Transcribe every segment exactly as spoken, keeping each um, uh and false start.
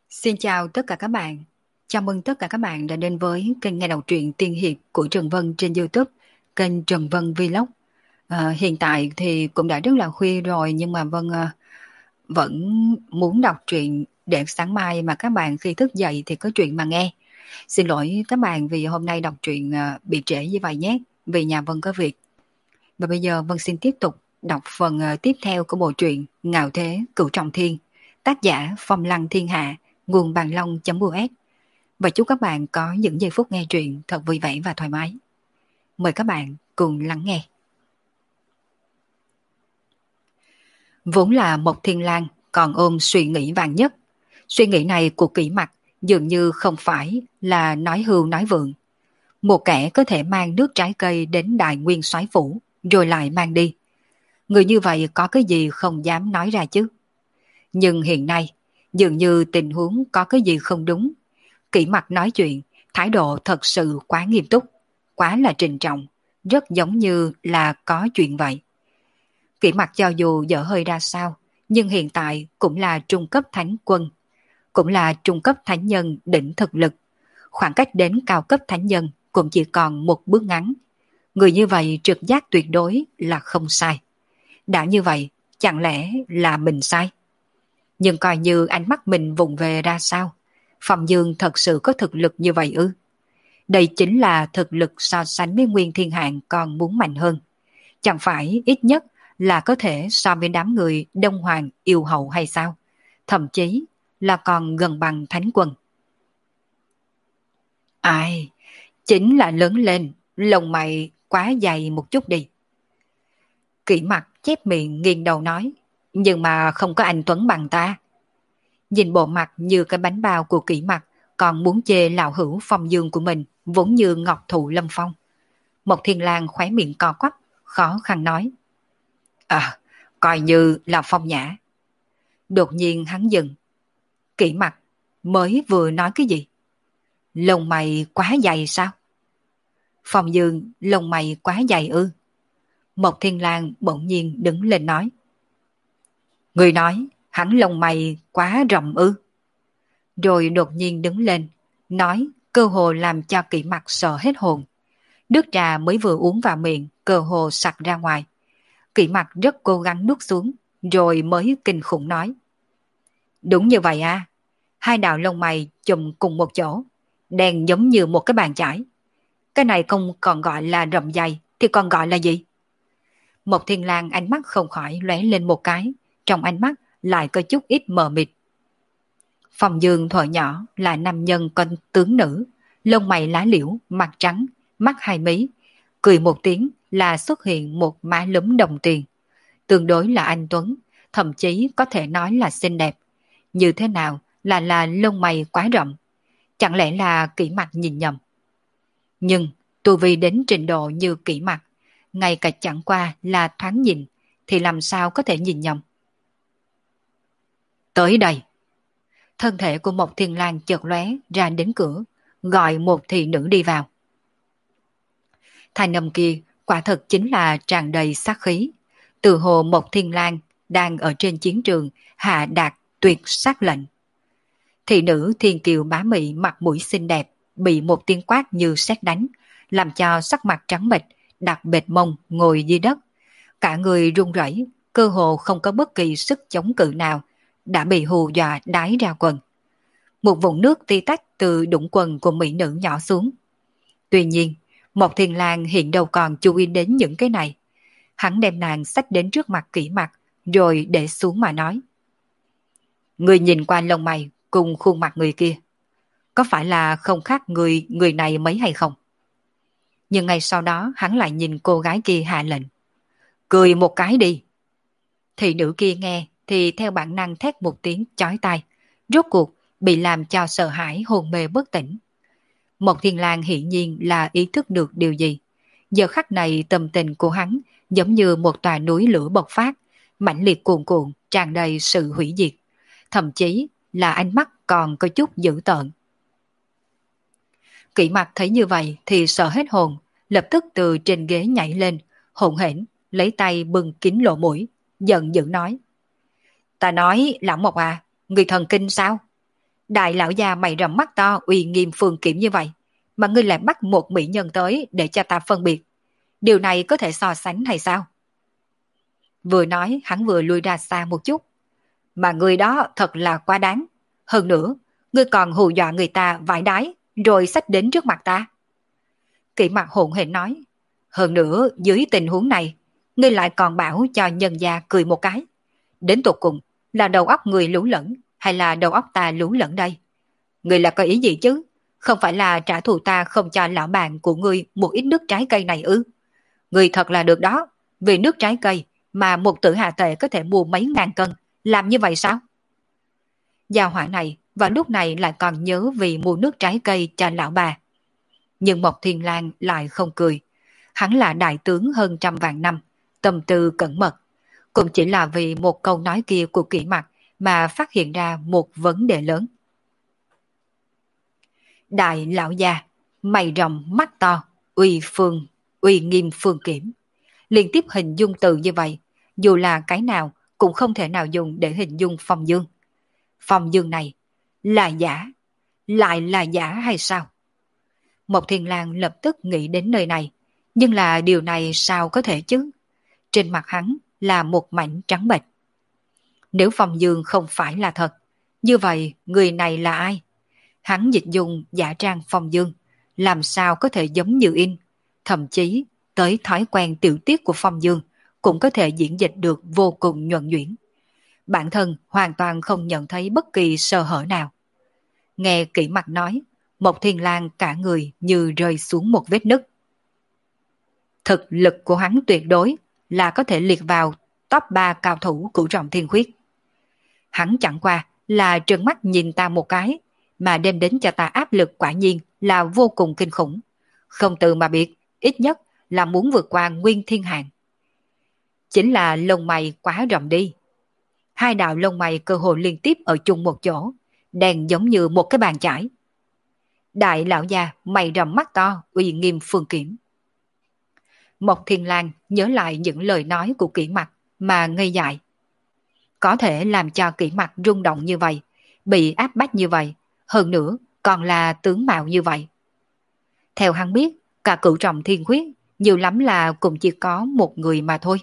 Xin chào tất cả các bạn. Chào mừng tất cả các bạn đã đến với kênh nghe đọc truyện tiên hiệp của Trần Vân trên YouTube, kênh Trần Vân Vlog. À, hiện tại thì cũng đã rất là khuya rồi nhưng mà Vân à, vẫn muốn đọc truyện để sáng mai mà các bạn khi thức dậy thì có chuyện mà nghe. Xin lỗi các bạn vì hôm nay đọc truyện à, bị trễ như vậy nhé, vì nhà Vân có việc. Và bây giờ Vân xin tiếp tục đọc phần à, tiếp theo của bộ truyện Ngạo Thế Cửu Trọng Thiên, tác giả Phong Lăng Thiên Hạ, nguồn bàn long.us. Và chúc các bạn có những giây phút nghe truyện thật vui vẻ và thoải mái. Mời các bạn cùng lắng nghe. Vốn là một thiên lang còn ôm suy nghĩ vàng nhất. Suy nghĩ này của Kỷ Mặc dường như không phải là nói hưu nói vượng. Một kẻ có thể mang nước trái cây đến Đại Nguyên Soái phủ rồi lại mang đi. Người như vậy có cái gì không dám nói ra chứ. Nhưng hiện nay dường như tình huống có cái gì không đúng. Kỷ Mặc nói chuyện, thái độ thật sự quá nghiêm túc, quá là trịnh trọng, rất giống như là có chuyện vậy. Kỷ Mặc cho dù dở hơi ra sao, nhưng hiện tại cũng là trung cấp thánh quân, cũng là trung cấp thánh nhân đỉnh thực lực. Khoảng cách đến cao cấp thánh nhân cũng chỉ còn một bước ngắn. Người như vậy trực giác tuyệt đối là không sai. Đã như vậy, chẳng lẽ là mình sai? Nhưng coi như ánh mắt mình vùng về ra sao? Phong Dương thật sự có thực lực như vậy ư? Đây chính là thực lực so sánh với Nguyên Thiên Hạng còn muốn mạnh hơn. Chẳng phải ít nhất là có thể so với đám người Đông Hoàng yêu hậu hay sao? Thậm chí là còn gần bằng Thánh Quân. Ai? Chính là lớn lên, lông mày quá dày một chút đi. Kỷ Mặc chép miệng nghiêng đầu nói, nhưng mà không có anh Tuấn bằng ta. Nhìn bộ mặt như cái bánh bao của Kỷ Mặc, còn muốn chê lão hữu Phong Dương của mình vốn như ngọc thụ lâm phong. Một Thiên Lang khóe miệng co quắp, khó khăn nói. À, coi như là Phong Nhã. Đột nhiên hắn dừng. Kỷ Mặc mới vừa nói cái gì? Lông mày quá dày sao? Phong Dương lông mày quá dày ư? Một Thiên Lang bỗng nhiên đứng lên nói. Người nói hắn lông mày quá rộng ư? Rồi đột nhiên đứng lên, nói cơ hồ làm cho Kỷ Mặc sợ hết hồn. Nước trà mới vừa uống vào miệng, cơ hồ sặc ra ngoài. Kỷ Mặc rất cố gắng nuốt xuống, rồi mới kinh khủng nói. Đúng như vậy à, hai đạo lông mày chùm cùng một chỗ, đen giống như một cái bàn chải. Cái này không còn gọi là rậm dày, thì còn gọi là gì? Một Thiên Lang ánh mắt không khỏi lóe lên một cái, trong ánh mắt lại có chút ít mờ mịt. Phong Dương thuở nhỏ là nam nhân con tướng nữ, lông mày lá liễu, mặt trắng, mắt hai mí, cười một tiếng là xuất hiện một má lúm đồng tiền. Tương đối là anh Tuấn, thậm chí có thể nói là xinh đẹp. Như thế nào là là lông mày quá rậm? Chẳng lẽ là Kỷ Mặc nhìn nhầm? Nhưng tu vi đến trình độ như Kỷ Mặc, ngay cả chẳng qua là thoáng nhìn, thì làm sao có thể nhìn nhầm? Tới đây. Thân thể của một Thiên Lang chợt lóe ra đến cửa, gọi một thị nữ đi vào. Thanh âm kia quả thật chính là tràn đầy sát khí. Từ hồ một Thiên Lang đang ở trên chiến trường hạ đạt tuyệt sát lệnh. Thị nữ Thiên Kiều bá mị mặt mũi xinh đẹp bị một tiếng quát như sét đánh, làm cho sắc mặt trắng bệch, đặt bệt mông ngồi dưới đất. Cả người run rẩy, cơ hồ không có bất kỳ sức chống cự nào, đã bị hù dọa đái ra quần. Một vũng nước ti tách từ đũng quần của mỹ nữ nhỏ xuống. Tuy nhiên, một Thiên Lang hiện đâu còn chú ý đến những cái này. Hắn đem nàng xách đến trước mặt Kỷ Mặc, rồi để xuống mà nói. Người nhìn qua lông mày cùng khuôn mặt người kia, có phải là không khác người người này mấy hay không? Nhưng ngay sau đó hắn lại nhìn cô gái kia hạ lệnh. Cười một cái đi. Thị nữ kia nghe thì theo bản năng thét một tiếng chói tai, rốt cuộc bị làm cho sợ hãi hồn mê bất tỉnh. Một Thiên Lang hiển nhiên là ý thức được điều gì. Giờ khắc này tâm tình của hắn giống như một tòa núi lửa bộc phát, mãnh liệt cuồn cuộn, tràn đầy sự hủy diệt. Thậm chí là ánh mắt còn có chút dữ tợn. Kỷ Mặc thấy như vậy thì sợ hết hồn, lập tức từ trên ghế nhảy lên, hỗn hển, lấy tay bưng kín lỗ mũi, giận dữ nói. Ta nói, Lão Mộc à, người thần kinh sao? Đại lão già mày rậm mắt to uy nghiêm phương kiểm như vậy, mà ngươi lại bắt một mỹ nhân tới để cho ta phân biệt. Điều này có thể so sánh hay sao? Vừa nói hắn vừa lui ra xa một chút. Mà ngươi đó thật là quá đáng. Hơn nữa, ngươi còn hù dọa người ta vãi đái, rồi xách đến trước mặt ta. Kỷ mặt hỗn hển nói. Hơn nữa, dưới tình huống này, ngươi lại còn bảo cho nhân gia cười một cái. Đến tột cùng, là đầu óc người lú lẫn, hay là đầu óc ta lú lẫn đây? Ngươi là có ý gì chứ? Không phải là trả thù ta không cho lão bạn của ngươi một ít nước trái cây này ư? Ngươi thật là được đó, vì nước trái cây mà một tử hạ tệ có thể mua mấy ngàn cân, làm như vậy sao? Gia hỏa này vào lúc này lại còn nhớ vì mua nước trái cây cho lão bà. Nhưng Mộc Thiên Lang lại không cười. Hắn là đại tướng hơn trăm vạn năm, tâm tư cẩn mật. Cũng chỉ là vì một câu nói kia của Kỷ Mặc mà phát hiện ra một vấn đề lớn. Đại lão già, mày rậm mắt to, uy phương, uy nghiêm phương kiểm. Liên tiếp hình dung từ như vậy, dù là cái nào cũng không thể nào dùng để hình dung Phong Dương. Phong Dương này là giả, lại là giả hay sao? Mộc Thiên Lang lập tức nghĩ đến nơi này, nhưng là điều này sao có thể chứ? Trên mặt hắn là một mảnh trắng bệch. Nếu Phong Dương không phải là thật, như vậy người này là ai? Hắn dịch dùng giả trang Phong Dương, làm sao có thể giống như in, thậm chí tới thói quen tiểu tiết của Phong Dương cũng có thể diễn dịch được vô cùng nhuần nhuyễn. Bản thân hoàn toàn không nhận thấy bất kỳ sơ hở nào. Nghe Kỷ Mặc nói, Mộc Thiên Lang cả người như rơi xuống một vết nứt. Thực lực của hắn tuyệt đối là có thể liệt vào top ba cao thủ cửu trọng thiên khuyết. Hắn chẳng qua là trợn mắt nhìn ta một cái, mà đem đến cho ta áp lực quả nhiên là vô cùng kinh khủng. Không từ mà biệt, ít nhất là muốn vượt qua Nguyên Thiên Hàn. Chính là lông mày quá rậm đi. Hai đạo lông mày cơ hồ liên tiếp ở chung một chỗ, đen giống như một cái bàn chải. Đại lão già mày rậm mắt to, uy nghiêm phương kiểm. Mộc Thiên Lang nhớ lại những lời nói của Kỷ Mặc mà ngây dại. Có thể làm cho Kỷ Mặc rung động như vậy, bị áp bách như vậy, hơn nữa còn là tướng mạo như vậy. Theo hắn biết, cả cửu trọng thiên khuyết nhiều lắm là cũng chỉ có một người mà thôi.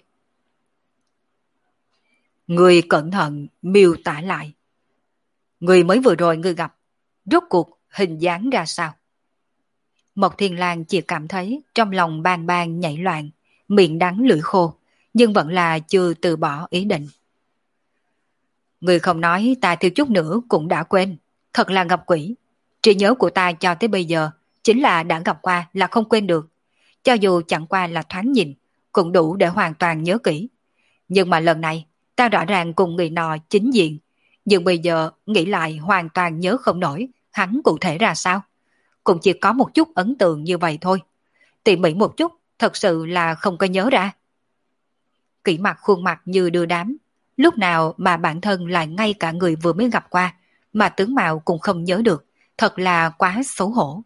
Người cẩn thận miêu tả lại. Người mới vừa rồi ngươi gặp, rốt cuộc hình dáng ra sao? Mộc Thiên Lang chỉ cảm thấy trong lòng bang bang nhảy loạn, miệng đắng lưỡi khô, nhưng vẫn là chưa từ bỏ ý định. Người không nói ta thiếu chút nữa cũng đã quên, thật là gặp quỷ. Trí nhớ của ta cho tới bây giờ chính là đã gặp qua là không quên được. Cho dù chẳng qua là thoáng nhìn, cũng đủ để hoàn toàn nhớ kỹ. Nhưng mà lần này, ta rõ ràng cùng người nọ chính diện, nhưng bây giờ nghĩ lại hoàn toàn nhớ không nổi hắn cụ thể ra sao. Cũng chỉ có một chút ấn tượng như vậy thôi. Tỉ mỉ một chút, thật sự là không có nhớ ra. Kỷ Mặc khuôn mặt như đưa đám, lúc nào mà bản thân lại ngay cả người vừa mới gặp qua, mà tướng mạo cũng không nhớ được, thật là quá xấu hổ.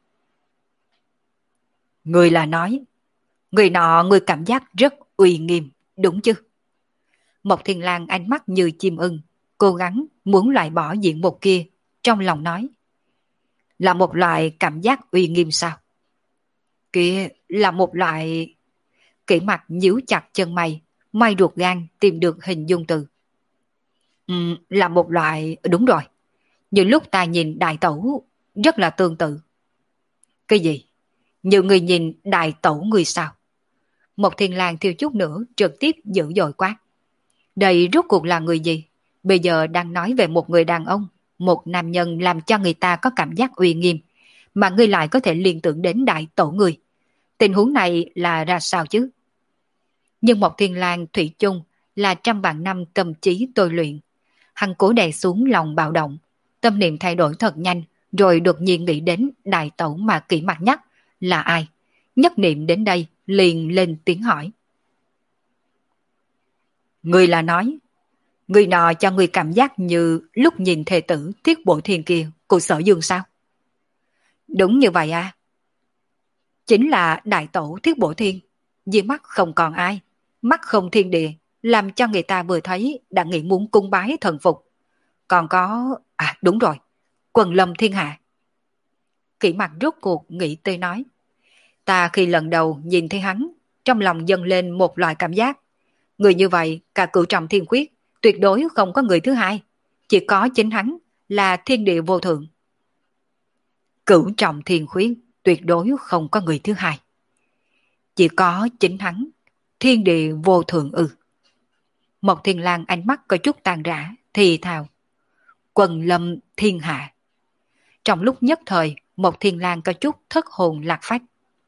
Người là nói, người nọ người cảm giác rất uy nghiêm, đúng chứ? Mộc Thiên Lang ánh mắt như chim ưng, cố gắng muốn loại bỏ diện mục kia, trong lòng nói. Là một loại cảm giác uy nghiêm sao? Kia là một loại... Kỷ Mặc nhíu chặt chân mày, may ruột gan tìm được hình dung từ. Ừ, là một loại... Đúng rồi. Những lúc ta nhìn đại tẩu rất là tương tự. Cái gì? Nhiều người nhìn đại tẩu người sao? Một Thiên Lang thiếu chút nữa trực tiếp dữ dội quát. Đây rốt cuộc là người gì? Bây giờ đang nói về một người đàn ông, một nam nhân làm cho người ta có cảm giác uy nghiêm, mà ngươi lại có thể liên tưởng đến đại tổ người. Tình huống này là ra sao chứ? Nhưng một Thiên Lang thủy chung là trăm vạn năm tâm trí tôi luyện. Hắn cố đè xuống lòng bạo động, tâm niệm thay đổi thật nhanh, rồi đột nhiên nghĩ đến đại tổ mà Kỷ Mặc nhắc là ai. Nhất niệm đến đây liền lên tiếng hỏi. Người là nói, người nọ cho người cảm giác như lúc nhìn thề tử Thiết Bộ Thiên kia của Sở Dương sao? Đúng như vậy à? Chính là đại tổ Thiết Bộ Thiên, vì mắt không còn ai, mắt không thiên địa, làm cho người ta vừa thấy đã nghĩ muốn cung bái thần phục. Còn có... À đúng rồi, Quần lâm thiên hạ. Kỷ Mặc rốt cuộc nghĩ tới nói. Ta khi lần đầu nhìn thấy hắn, trong lòng dâng lên một loại cảm giác. Người như vậy, cả cửu trọng thiên quyết, tuyệt đối không có người thứ hai. Chỉ có chính hắn là thiên địa vô thượng. Cửu trọng thiên quyết, tuyệt đối không có người thứ hai. Chỉ có chính hắn, thiên địa vô thượng ư. Mộc Thiên Lang ánh mắt có chút tàn rã, thì thào. Quần lâm thiên hạ. Trong lúc nhất thời, Mộc Thiên Lang có chút thất hồn lạc phách.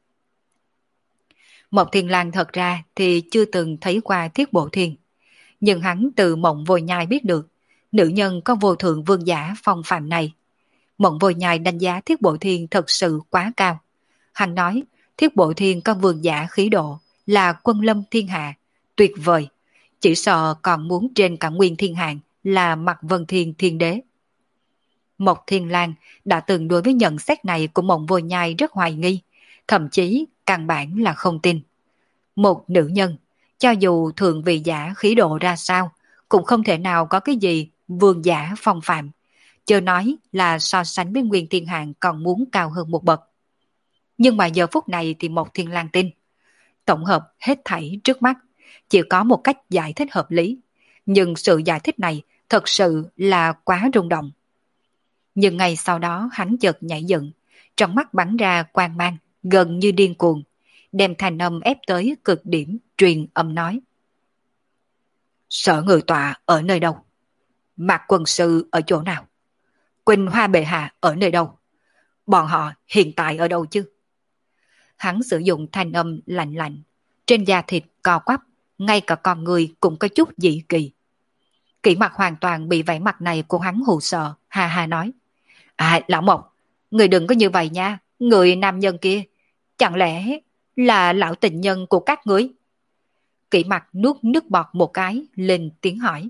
Mộc Thiên Lang thật ra thì chưa từng thấy qua Thiết Bộ Thiên. Nhưng hắn từ Mộng Vô Nhai biết được, nữ nhân có vô thượng vương giả phong phạm này. Mộng Vô Nhai đánh giá Thiết Bộ Thiên thật sự quá cao. Hắn nói, Thiết Bộ Thiên có vương giả khí độ, là quân lâm thiên hạ, tuyệt vời. Chỉ sợ còn muốn trên cả nguyên thiên hạng là Mạc Vân Thiên Thiên Đế. Mộc Thiên Lang đã từng đối với nhận xét này của Mộng Vô Nhai rất hoài nghi, thậm chí căn bản là không tin. Một nữ nhân, cho dù thượng vị giả khí độ ra sao, cũng không thể nào có cái gì vương giả phong phạm, chớ nói là so sánh với nguyên thiên hạng còn muốn cao hơn một bậc. Nhưng mà giờ phút này thì Mộc Thiên Lang tin. Tổng hợp hết thảy trước mắt, chỉ có một cách giải thích hợp lý, nhưng sự giải thích này thật sự là quá rung động. Nhưng ngay sau đó hắn chợt nhảy dựng, trong mắt bắn ra quang mang, gần như điên cuồng, đem thành âm ép tới cực điểm, truyền âm nói. Sở Ngự Tọa ở nơi đâu? Mạc Quân Sư ở chỗ nào? Quỳnh Hoa Bệ Hạ ở nơi đâu? Bọn họ hiện tại ở đâu chứ? Hắn sử dụng thanh âm lạnh lạnh, trên da thịt co quắp, ngay cả con người cũng có chút dị kỳ. Kỷ Mặc hoàn toàn bị vẻ mặt này của hắn hù sợ, hà hà nói. À, Lão Mộc, người đừng có như vậy nha, người nam nhân kia, chẳng lẽ là lão tình nhân của các ngươi? Kỷ Mặc nuốt nước bọt một cái, lên tiếng hỏi.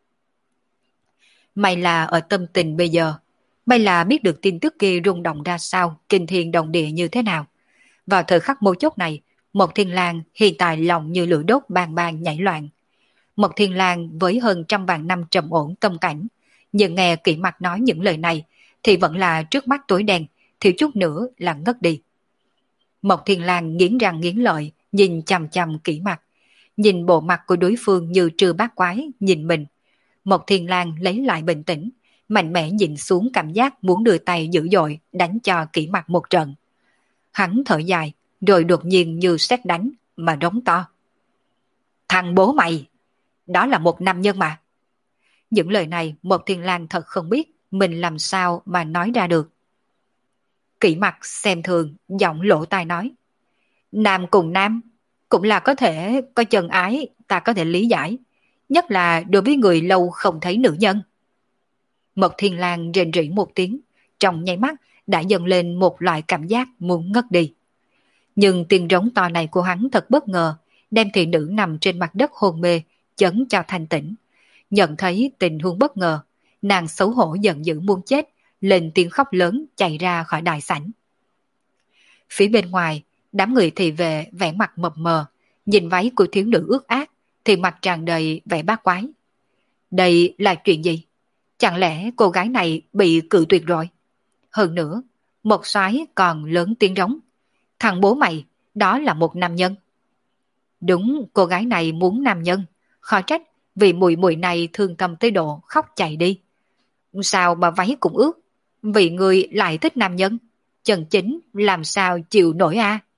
May là ở tâm tình bây giờ, may là biết được tin tức kia rung động ra sao, kinh thiên động địa như thế nào. Vào thời khắc mấu chốt này, Mộc Thiên Lang hiện tại lòng như lửa đốt bang bang nhảy loạn. Mộc Thiên Lang với hơn trăm vạn năm trầm ổn tâm cảnh, nhưng nghe Kỷ Mặc nói những lời này, thì vẫn là trước mắt tối đen, thiếu chút nữa là ngất đi. Mộc Thiên Lang nghiến răng nghiến lợi, nhìn chằm chằm Kỷ Mặc, nhìn bộ mặt của đối phương như trư bát quái, nhìn mình. Mộc Thiên Lang lấy lại bình tĩnh, mạnh mẽ nhìn xuống cảm giác muốn đưa tay dữ dội đánh cho Kỷ Mặc một trận. Hắn thở dài, rồi đột nhiên như sét đánh, mà rống to. Thằng bố mày! Đó là một nam nhân mà. Những lời này Mộc Thiên Lang thật không biết mình làm sao mà nói ra được. Kỷ Mặc xem thường, giọng lỗ tai nói. Nam cùng nam, cũng là có thể có chân ái, ta có thể lý giải. Nhất là đối với người lâu không thấy nữ nhân. Mộc Thiên Lang rên rỉ một tiếng, trong nháy mắt đã dâng lên một loại cảm giác muốn ngất đi. Nhưng tiếng rống to này của hắn thật bất ngờ, đem thị nữ nằm trên mặt đất hôn mê, chấn cho thanh tỉnh. Nhận thấy tình huống bất ngờ, nàng xấu hổ giận dữ muốn chết, lên tiếng khóc lớn chạy ra khỏi đại sảnh. Phía bên ngoài, đám người thị vệ vẻ mặt mập mờ, nhìn váy của thiếu nữ ướt át, thì mặt tràn đầy vẻ bát quái. Đây là chuyện gì? Chẳng lẽ cô gái này bị cự tuyệt rồi? Hơn nữa, một soái còn lớn tiếng rống. Thằng bố mày, đó là một nam nhân. Đúng, cô gái này muốn nam nhân, khó trách vì mùi mùi này thương tâm tới độ khóc chạy đi. Sao mà váy cũng ướt? Vì người lại thích nam nhân, chân chính làm sao chịu nổi a? À?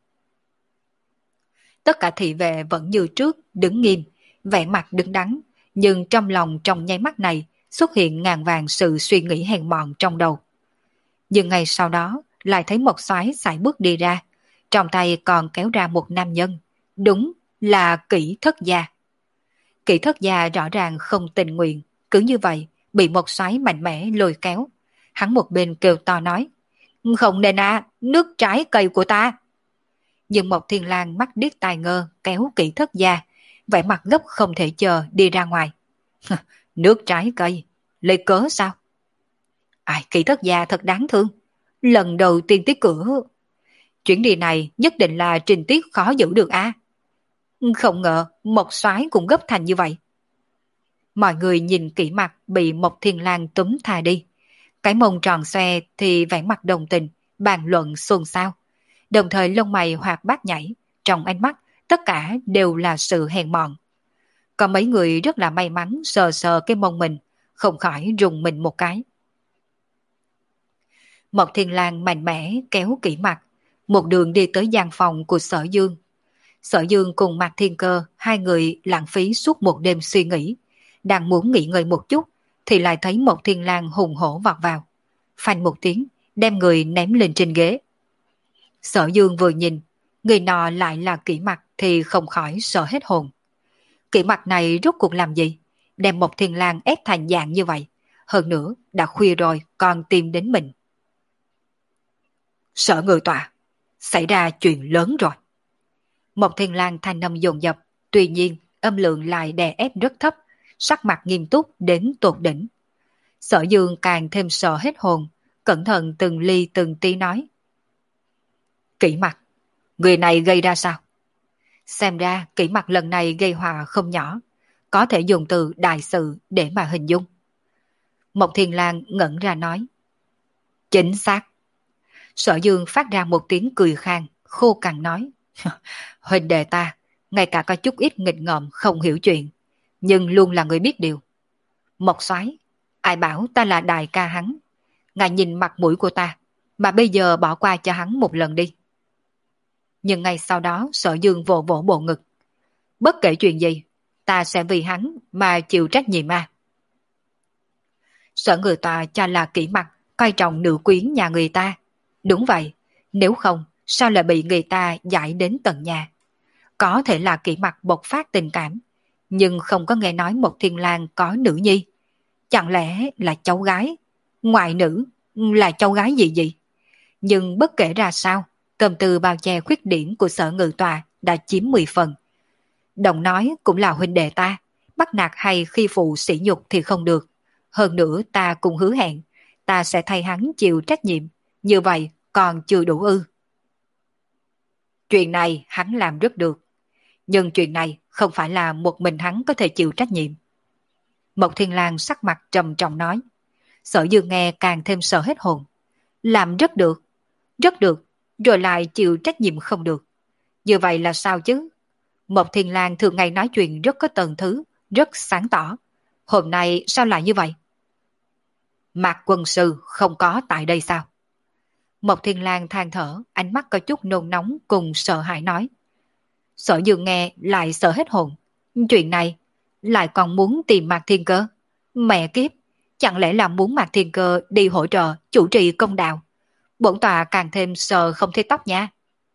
Tất cả thị vệ vẫn như trước, đứng nghiêm, vẻ mặt đứng đắn, nhưng trong lòng trong nháy mắt này xuất hiện ngàn vàng sự suy nghĩ hèn mọn trong đầu. Nhưng ngày sau đó lại thấy một soái sải bước đi ra, trong tay còn kéo ra một nam nhân, đúng là Kỷ Thất Gia. Kỷ Thất Gia rõ ràng không tình nguyện, cứ như vậy bị một soái mạnh mẽ lôi kéo. Hắn một bên kêu to nói, không nên à, nước trái cây của ta. Nhưng một Thiên Lang mắt điếc tai ngơ kéo Kỷ Thất Gia, vẻ mặt gấp không thể chờ đi ra ngoài. Nước trái cây, lấy cớ sao? Ai, Kỷ Thất Gia thật đáng thương, lần đầu tiên tới cửa. Chuyến đi này nhất định là trình tiết khó giữ được a. À? Không ngờ một soái cũng gấp thành như vậy. Mọi người nhìn Kỷ Mặc bị một Thiên Lang túm thà đi, Cái mông tròn xoe thì vẻ mặt đồng tình, bàn luận xôn xao. Đồng thời lông mày hoạt bát nhảy, trong ánh mắt tất cả đều là sự hèn mọn. Có mấy người rất là may mắn sờ sờ cái mông mình, không khỏi rùng mình một cái. Mộc Thiên Lang mạnh mẽ kéo Kỷ Mặc, một đường đi tới gian phòng của Sở Dương. Sở Dương cùng Mạc Thiên Cơ, hai người lãng phí suốt một đêm suy nghĩ, đang muốn nghỉ ngơi một chút, thì lại thấy Mộc Thiên Lang hùng hổ vọt vào. Phanh một tiếng, đem người ném lên trên ghế. Sở Dương vừa nhìn, người nọ lại là Kỷ Mặc thì không khỏi sợ hết hồn. Kỷ Mặc này rốt cuộc làm gì? Đem Mộc Thiên Lang ép thành dạng như vậy. Hơn nữa, đã khuya rồi còn tìm đến mình. Sở Ngự Tọa, xảy ra chuyện lớn rồi. Mộc Thiên Lang thanh âm dồn dập, tuy nhiên âm lượng lại đè ép rất thấp, sắc mặt nghiêm túc đến tột đỉnh. Sở Dương càng thêm sợ hết hồn, cẩn thận từng ly từng tí nói. Kỷ Mặc, người này gây ra sao? Xem ra Kỷ Mặc lần này gây họa không nhỏ, có thể dùng từ đại sự để mà hình dung. Mộc Thiên Lang ngẩn ra nói. Chính xác. Sở Dương phát ra một tiếng cười khang, khô cằn nói. Huynh đệ ta, ngay cả có chút ít nghịch ngợm không hiểu chuyện, nhưng luôn là người biết điều. Mộc Soái, ai bảo ta là đại ca hắn? Ngài nhìn mặt mũi của ta, mà bây giờ bỏ qua cho hắn một lần đi. Nhưng ngay sau đó Sở Dương vỗ vỗ bộ ngực. Bất kể chuyện gì, ta sẽ vì hắn mà chịu trách nhiệm mà. Sở Ngự Tọa cho là Kỷ Mặc coi trọng nữ quyến nhà người ta. Đúng vậy, nếu không sao lại bị người ta giải đến tận nhà. Có thể là Kỷ Mặc bộc phát tình cảm, nhưng không có nghe nói Mộc Thiên Lang có nữ nhi. Chẳng lẽ là cháu gái, ngoại nữ, là cháu gái gì gì? Nhưng bất kể ra sao, tâm tư bao che khuyết điểm của Sở Ngự Tọa đã chiếm mười phần. Đồng nói cũng là huynh đệ ta, bắt nạt hay khi phụ sỉ nhục thì không được. Hơn nữa ta cùng hứa hẹn, ta sẽ thay hắn chịu trách nhiệm, như vậy còn chưa đủ ư. Chuyện này hắn làm rất được, nhưng chuyện này không phải là một mình hắn có thể chịu trách nhiệm. Mộc Thiên Lang sắc mặt trầm trọng nói. Sở Dương nghe càng thêm sợ hết hồn. Làm rất được, rất được, rồi lại chịu trách nhiệm không được. Như vậy là sao chứ? Mộc Thiên Lang thường ngày nói chuyện rất có tầng thứ, rất sáng tỏ. Hôm nay sao lại như vậy? Mạc quân sư không có tại đây sao? Mộc Thiên Lang than thở, ánh mắt có chút nôn nóng cùng sợ hãi nói. Sở Dương nghe lại sợ hết hồn. Chuyện này lại còn muốn tìm Mạc Thiên Cơ. Mẹ kiếp, chẳng lẽ là muốn Mạc Thiên Cơ đi hỗ trợ chủ trì công đạo? Bổn tọa càng thêm sợ không thấy tóc nha.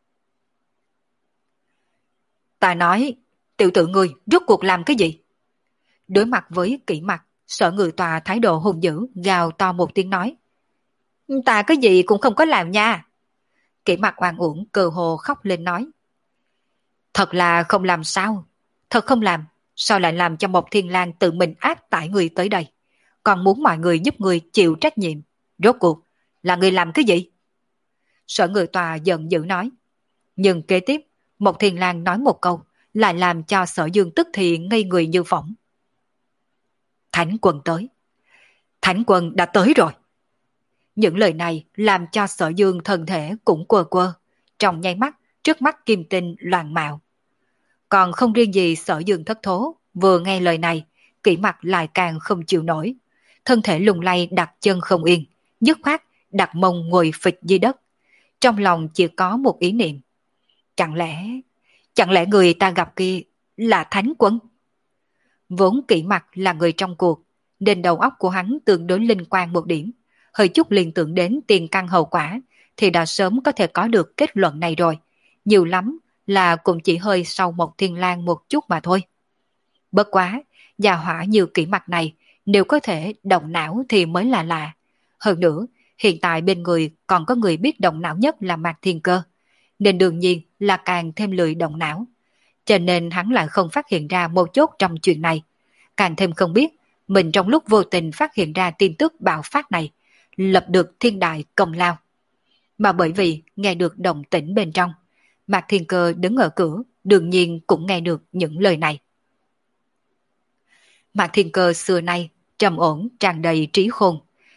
Ta nói, tiểu tử ngươi rốt cuộc làm cái gì? Đối mặt với Kỷ Mặc, Sở Ngự Tọa thái độ hùng dữ, gào to một tiếng nói. Ta cái gì cũng không có làm nha. Kỷ Mặc oan uổng cơ hồ khóc lên nói. Thật là không làm sao? Thật không làm, sao lại làm cho Mộc Thiên Lang tự mình áp tải người tới đây? Còn muốn mọi người giúp người chịu trách nhiệm. Rốt cuộc, là người làm cái gì? Sở Ngự Tọa giận dữ nói. Nhưng kế tiếp, Mộc Thiên Lang nói một câu, lại làm cho Sở Dương tức thì ngây người như phỏng. Thánh quân tới. Thánh quân đã tới rồi. Những lời này làm cho Sở Dương thân thể cũng quơ quơ, trong nháy mắt, trước mắt kim tinh loạn mạo. Còn không riêng gì Sở Dương thất thố, vừa nghe lời này, Kỷ Mặc lại càng không chịu nổi. Thân thể lung lay đặt chân không yên, dứt khoát đặt mông ngồi phịch dưới đất. Trong lòng chỉ có một ý niệm. Chẳng lẽ, chẳng lẽ người ta gặp kia là Thánh quân? Vốn Kỷ Mặc là người trong cuộc, nên đầu óc của hắn tương đối linh quan một điểm. Hơi chút liên tưởng đến tiền căn hậu quả, thì đã sớm có thể có được kết luận này rồi. Nhiều lắm là cũng chỉ hơi sau Mộc Thiên Lang một chút mà thôi. Bất quá, gia hỏa như Kỷ Mặc này, nếu có thể động não thì mới là lạ. Hơn nữa, hiện tại bên người còn có người biết động não nhất là Mạc Thiên Cơ, nên đương nhiên là càng thêm lười động não. Cho nên hắn lại không phát hiện ra mấu chốt trong chuyện này. Càng thêm không biết, mình trong lúc vô tình phát hiện ra tin tức bạo phát này, lập được thiên đại công lao. Mà bởi vì nghe được động tĩnh bên trong, Mạc Thiên Cơ đứng ở cửa, đương nhiên cũng nghe được những lời này. Mạc Thiên Cơ xưa nay trầm ổn tràn đầy trí khôn,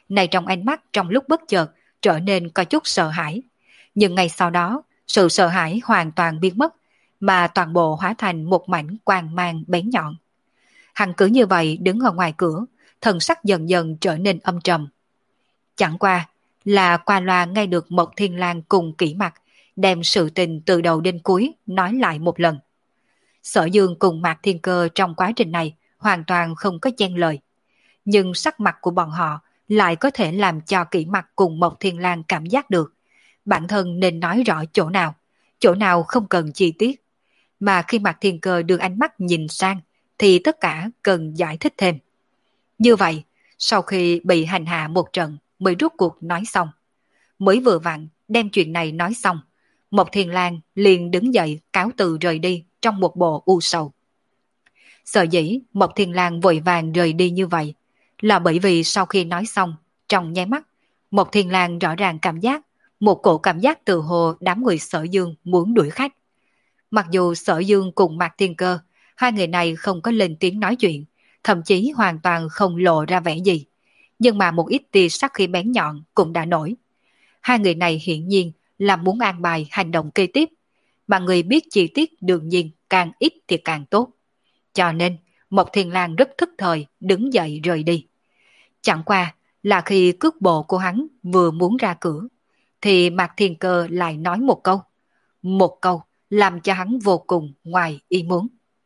này trong ánh mắt trong lúc bất chợt trở nên có chút sợ hãi. Nhưng ngay sau đó, sự sợ hãi hoàn toàn biến mất, mà toàn bộ hóa thành một mảnh quang mang bén nhọn. Hắn cứ như vậy đứng ở ngoài cửa, thần sắc dần dần trở nên âm trầm. Chẳng qua là qua loa nghe được Mộc Thiên Lang cùng Kỷ Mặc đem sự tình từ đầu đến cuối nói lại một lần. Sở Dương cùng Mạc Thiên Cơ trong quá trình này hoàn toàn không có chen lời. Nhưng sắc mặt của bọn họ lại có thể làm cho Kỷ Mặc cùng Mộc Thiên Lang cảm giác được bản thân nên nói rõ chỗ nào, chỗ nào không cần chi tiết. Mà khi Mạc Thiên Cơ đưa ánh mắt nhìn sang thì tất cả cần giải thích thêm. Như vậy, sau khi bị hành hạ một trận mới rút cuộc nói xong. Mới vừa vặn đem chuyện này nói xong, Mộc Thiên Lang liền đứng dậy cáo từ rời đi trong một bộ u sầu. Sở dĩ Mộc Thiên Lang vội vàng rời đi như vậy là bởi vì sau khi nói xong, trong nháy mắt, Mộc Thiên Lang rõ ràng cảm giác một cổ cảm giác từ hồ đám người Sở Dương muốn đuổi khách. Mặc dù Sở Dương cùng Mạc Thiên Cơ, hai người này không có lên tiếng nói chuyện, thậm chí hoàn toàn không lộ ra vẻ gì, nhưng mà một ít tia sắc khí bén nhọn cũng đã nổi. Hai người này hiển nhiên là muốn an bài hành động kế tiếp, mà người biết chi tiết đương nhiên càng ít thì càng tốt. Cho nên, Mộc Thiên Lang rất thức thời đứng dậy rời đi. Chẳng qua là khi cước bộ của hắn vừa muốn ra cửa, thì Mạc Thiên Cơ lại nói một câu. Một câu làm cho hắn vô cùng ngoài ý muốn.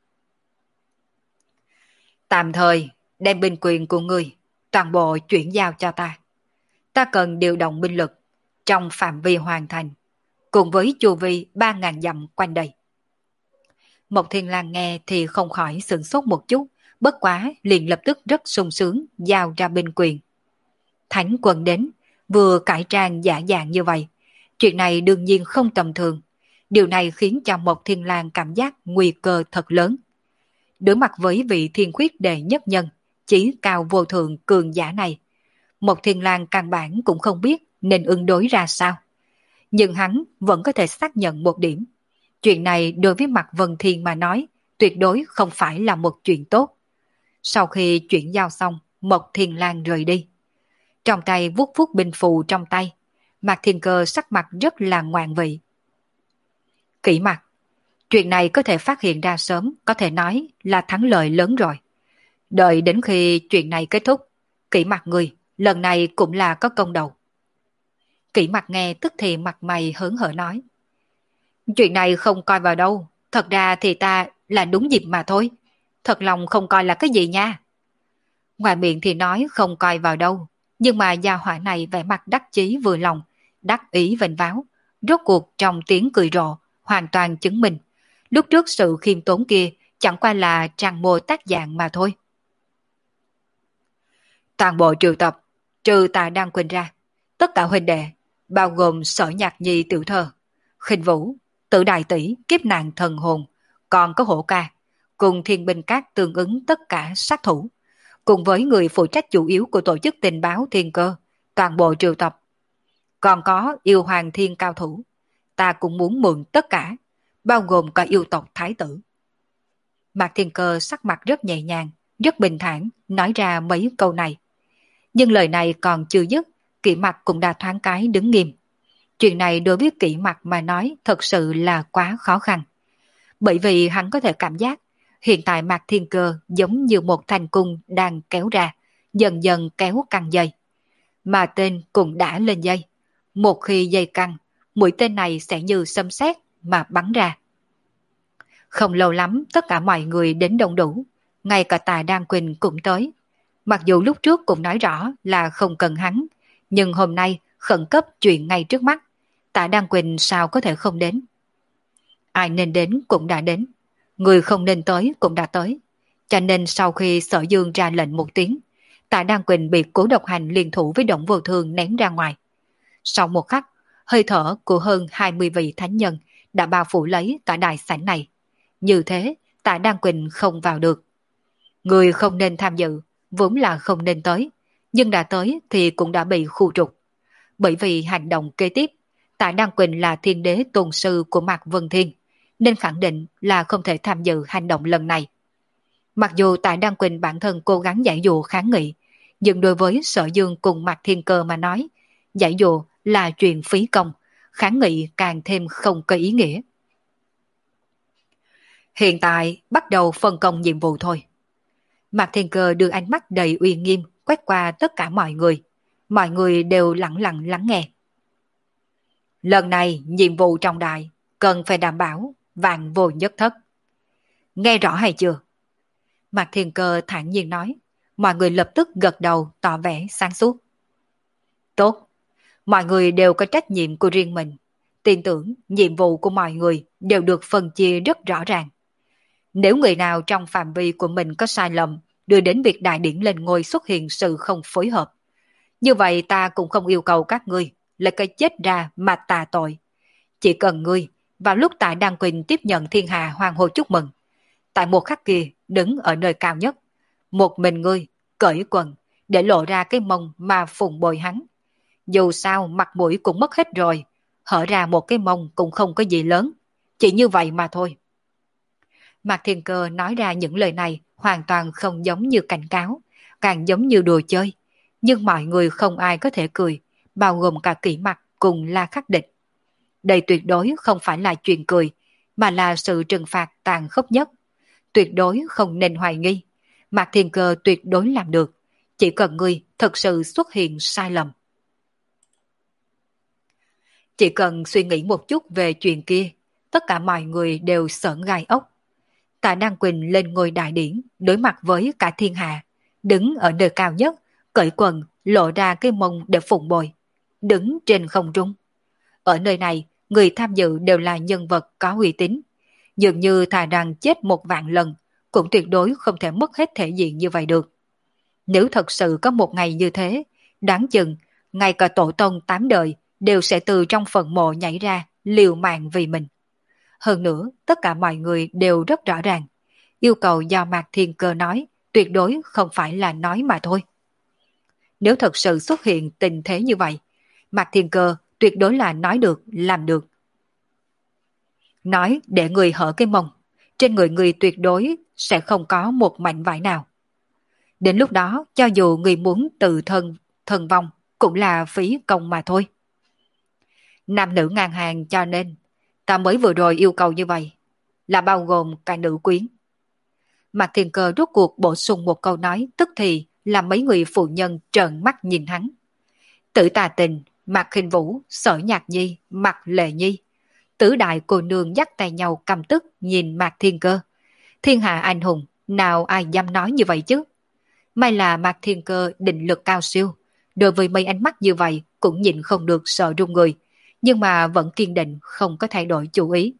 Tạm thời, đem binh quyền của ngươi, toàn bộ chuyển giao cho ta. Ta cần điều động binh lực trong phạm vi hoàn thành, cùng với chu vi ba ngàn dặm quanh đây. Mộc Thiên Lang nghe thì không khỏi sửng sốt một chút, bất quá liền lập tức rất sung sướng giao ra binh quyền. Thánh quân đến, vừa cải trang giả dạng như vậy. Chuyện này đương nhiên không tầm thường. Điều này khiến cho Mộc Thiên Lang cảm giác nguy cơ thật lớn. Đối mặt với vị thiên khuyết đệ nhất nhân, chí cao vô thượng cường giả này, Mộc Thiên Lang căn bản cũng không biết nên ứng đối ra sao. Nhưng hắn vẫn có thể xác nhận một điểm. Chuyện này đối với Mạc Vân Thiên mà nói, tuyệt đối không phải là một chuyện tốt. Sau khi chuyển giao xong, Mộc Thiên Lang rời đi. Trong tay vuốt vuốt binh phù trong tay, Mạc Thiên Cơ sắc mặt rất là ngoạn vị. Kỷ Mặc, chuyện này có thể phát hiện ra sớm, có thể nói là thắng lợi lớn rồi. Đợi đến khi chuyện này kết thúc, Kỷ Mặc người, lần này cũng là có công đầu. Kỷ Mặc nghe tức thì mặt mày hớn hở nói. Chuyện này không coi vào đâu, thật ra thì ta là đúng dịp mà thôi. Thật lòng không coi là cái gì nha. Ngoài miệng thì nói không coi vào đâu, nhưng mà gia hỏa này vẻ mặt đắc chí vừa lòng, đắc ý vênh váo, rốt cuộc trong tiếng cười rộ, hoàn toàn chứng minh. Lúc trước sự khiêm tốn kia chẳng qua là trang mô tác dạng mà thôi. Toàn bộ triệu tập, trừ Tạ Đăng Quỳnh ra, tất cả huynh đệ, bao gồm Sở Nhạc Nhi tiểu thơ, Khinh Vũ, Tử Đại Tỷ, Kiếp Nạn Thần Hồn, còn có Hổ Ca, cùng thiên binh các tương ứng tất cả sát thủ, cùng với người phụ trách chủ yếu của tổ chức tình báo Thiên Cơ, toàn bộ triệu tập. Còn có yêu hoàng thiên cao thủ, ta cũng muốn mượn tất cả, bao gồm cả yêu tộc Thái tử. Mạc Thiên Cơ sắc mặt rất nhẹ nhàng, rất bình thản, nói ra mấy câu này. Nhưng lời này còn chưa dứt, Kỷ Mặc cũng đã thoáng cái đứng nghiêm. Chuyện này đối với Kỷ Mặc mà nói thật sự là quá khó khăn. Bởi vì hắn có thể cảm giác hiện tại Mạc Thiên Cơ giống như một thanh cung đang kéo ra, dần dần kéo căng dây. Mà tên cũng đã lên dây. Một khi dây căng, mũi tên này sẽ như sấm sét mà bắn ra. Không lâu lắm tất cả mọi người đến đông đủ, ngay cả Tạ Đan Quỳnh cũng tới. Mặc dù lúc trước cũng nói rõ là không cần hắn, nhưng hôm nay khẩn cấp chuyện ngay trước mắt, Tạ Đan Quỳnh sao có thể không đến. Ai nên đến cũng đã đến, người không nên tới cũng đã tới. Cho nên sau khi Sở Dương ra lệnh một tiếng, Tạ Đan Quỳnh bị Cố Độc Hành liên thủ với Động Vô Thương ném ra ngoài. Sau một khắc, hơi thở của hơn hai mươi vị thánh nhân đã bao phủ lấy cả đại sảnh này. Như thế, Tạ Đan Quỳnh không vào được. Người không nên tham dự, vốn là không nên tới, nhưng đã tới thì cũng đã bị khu trục. Bởi vì hành động kế tiếp, Tạ Đan Quỳnh là thiên đế tôn sư của Mạc Vân Thiên, nên khẳng định là không thể tham dự hành động lần này. Mặc dù Tạ Đan Quỳnh bản thân cố gắng giải dụ kháng nghị, Nhưng đối với Sở Dương cùng Mạc Thiên Cơ mà nói, giải dụ là chuyện phí công, kháng nghị càng thêm không có ý nghĩa. Hiện tại bắt đầu phân công nhiệm vụ thôi. Mạc Thiên Cơ đưa ánh mắt đầy uy nghiêm quét qua tất cả mọi người. Mọi người đều lặng lặng lắng nghe. Lần này nhiệm vụ trọng đại cần phải đảm bảo vạn vô nhất thất. Nghe rõ hay chưa? Mạc Thiên Cơ thản nhiên nói. Mọi người lập tức gật đầu tỏ vẻ sáng suốt. Tốt, mọi người đều có trách nhiệm của riêng mình. Tin tưởng nhiệm vụ của mọi người đều được phân chia rất rõ ràng. Nếu người nào trong phạm vi của mình có sai lầm đưa đến việc đại điển lên ngôi xuất hiện sự không phối hợp, như vậy ta cũng không yêu cầu các ngươi lấy cái chết ra mà tà tội. Chỉ cần ngươi vào lúc tại Đan Quỳnh tiếp nhận thiên hà hoan hô chúc mừng, tại một khắc kia đứng ở nơi cao nhất, một mình ngươi cởi quần để lộ ra cái mông mà phụng bồi hắn. Dù sao mặt mũi cũng mất hết rồi, hở ra một cái mông cũng không có gì lớn, chỉ như vậy mà thôi. Mạc Thiên Cơ nói ra những lời này hoàn toàn không giống như cảnh cáo, càng giống như đùa chơi. Nhưng mọi người không ai có thể cười, bao gồm cả Kỷ Mặc cùng La Khắc Địch. Đây tuyệt đối không phải là chuyện cười, mà là sự trừng phạt tàn khốc nhất. Tuyệt đối không nên hoài nghi. Mạc Thiên Cơ tuyệt đối làm được, chỉ cần ngươi thật sự xuất hiện sai lầm. Chỉ cần suy nghĩ một chút về chuyện kia, tất cả mọi người đều sởn gai ốc. Tạ Đăng Quỳnh lên ngôi đại điển, đối mặt với cả thiên hạ, đứng ở nơi cao nhất, cởi quần, lộ ra cái mông để phụng bồi, đứng trên không trung. Ở nơi này, người tham dự đều là nhân vật có uy tín, dường như thà rằng chết một vạn lần, cũng tuyệt đối không thể mất hết thể diện như vậy được. Nếu thật sự có một ngày như thế, đáng chừng, ngay cả tổ tông tám đời đều sẽ từ trong phần mộ nhảy ra, liều mạng vì mình. Hơn nữa, tất cả mọi người đều rất rõ ràng. Yêu cầu do Mạc Thiên Cơ nói, tuyệt đối không phải là nói mà thôi. Nếu thật sự xuất hiện tình thế như vậy, Mạc Thiên Cơ tuyệt đối là nói được, làm được. Nói để người hở cái mông, trên người người tuyệt đối sẽ không có một mảnh vải nào. Đến lúc đó, cho dù người muốn tự thân, thân vong, cũng là phí công mà thôi. Nam nữ ngang hàng cho nên, ta mới vừa rồi yêu cầu như vậy, là bao gồm cả nữ quyến. Mạc Thiên Cơ rốt cuộc bổ sung một câu nói, tức thì làm mấy người phụ nhân trợn mắt nhìn hắn. Tử Tà Tình, Mạc Khinh Vũ, Sở Nhạc Nhi, Mạc Lệ Nhi, tứ đại cô nương dắt tay nhau căm tức nhìn Mạc Thiên Cơ. Thiên hạ anh hùng, nào ai dám nói như vậy chứ? May là Mạc Thiên Cơ định lực cao siêu, đối với mấy ánh mắt như vậy cũng nhịn không được sợ run người, nhưng mà vẫn kiên định không có thay đổi chủ ý.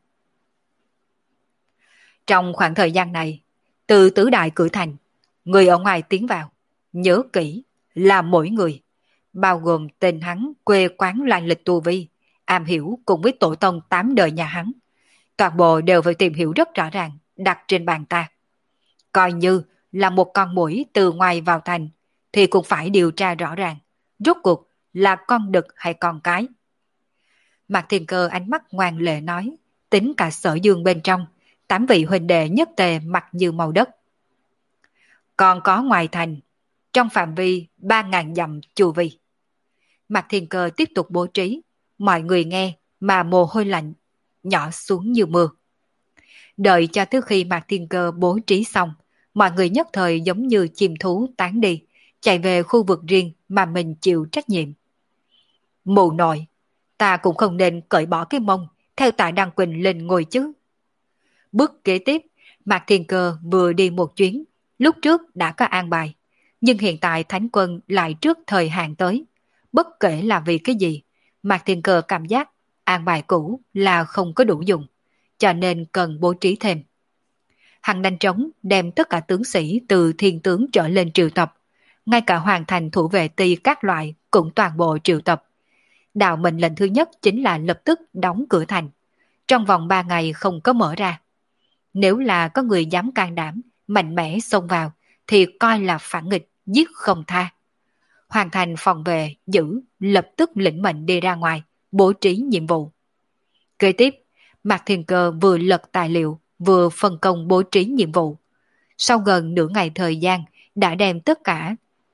Trong khoảng thời gian này, từ tứ đại cửa thành, người ở ngoài tiến vào, nhớ kỹ là mỗi người, bao gồm tên hắn, quê quán loạn lịch tu vi, am hiểu cùng với tổ tông tám đời nhà hắn. Toàn bộ đều phải tìm hiểu rất rõ ràng, đặt trên bàn ta. Coi như là một con muỗi từ ngoài vào thành, thì cũng phải điều tra rõ ràng, rốt cuộc là con đực hay con cái. Mạc Thiên Cơ ánh mắt ngoan lệ nói, tính cả Sở Dương bên trong, tám vị huynh đệ nhất tề mặt như màu đất. Còn có ngoài thành, trong phạm vi ba ngàn dặm chu vi. Mạc Thiên Cơ tiếp tục bố trí, mọi người nghe mà mồ hôi lạnh, nhỏ xuống như mưa. Đợi cho tới khi Mạc Thiên Cơ bố trí xong, mọi người nhất thời giống như chim thú tán đi, chạy về khu vực riêng mà mình chịu trách nhiệm. Mù nội, ta cũng không nên cởi bỏ cái mông, theo Tạ Đăng Quỳnh lên ngồi chứ. Bước kế tiếp, Mạc Thiên Cơ vừa đi một chuyến, lúc trước đã có an bài, nhưng hiện tại Thánh Quân lại trước thời hạn tới. Bất kể là vì cái gì, Mạc Thiên Cơ cảm giác an bài cũ là không có đủ dùng, cho nên cần bố trí thêm. Hắn nhanh chóng đem tất cả tướng sĩ từ thiên tướng trở lên triệu tập, ngay cả hoàn thành thủ vệ ty các loại cũng toàn bộ triệu tập. Đạo mệnh lệnh thứ nhất chính là lập tức đóng cửa thành, trong vòng ba ngày không có mở ra. Nếu là có người dám can đảm, mạnh mẽ xông vào, thì coi là phản nghịch, giết không tha. Hoàn thành phòng vệ, giữ, lập tức lĩnh mệnh đi ra ngoài, bố trí nhiệm vụ. Kế tiếp, Mạc Thiên Cơ vừa lật tài liệu, vừa phân công bố trí nhiệm vụ. Sau gần nửa ngày thời gian, đã đem tất cả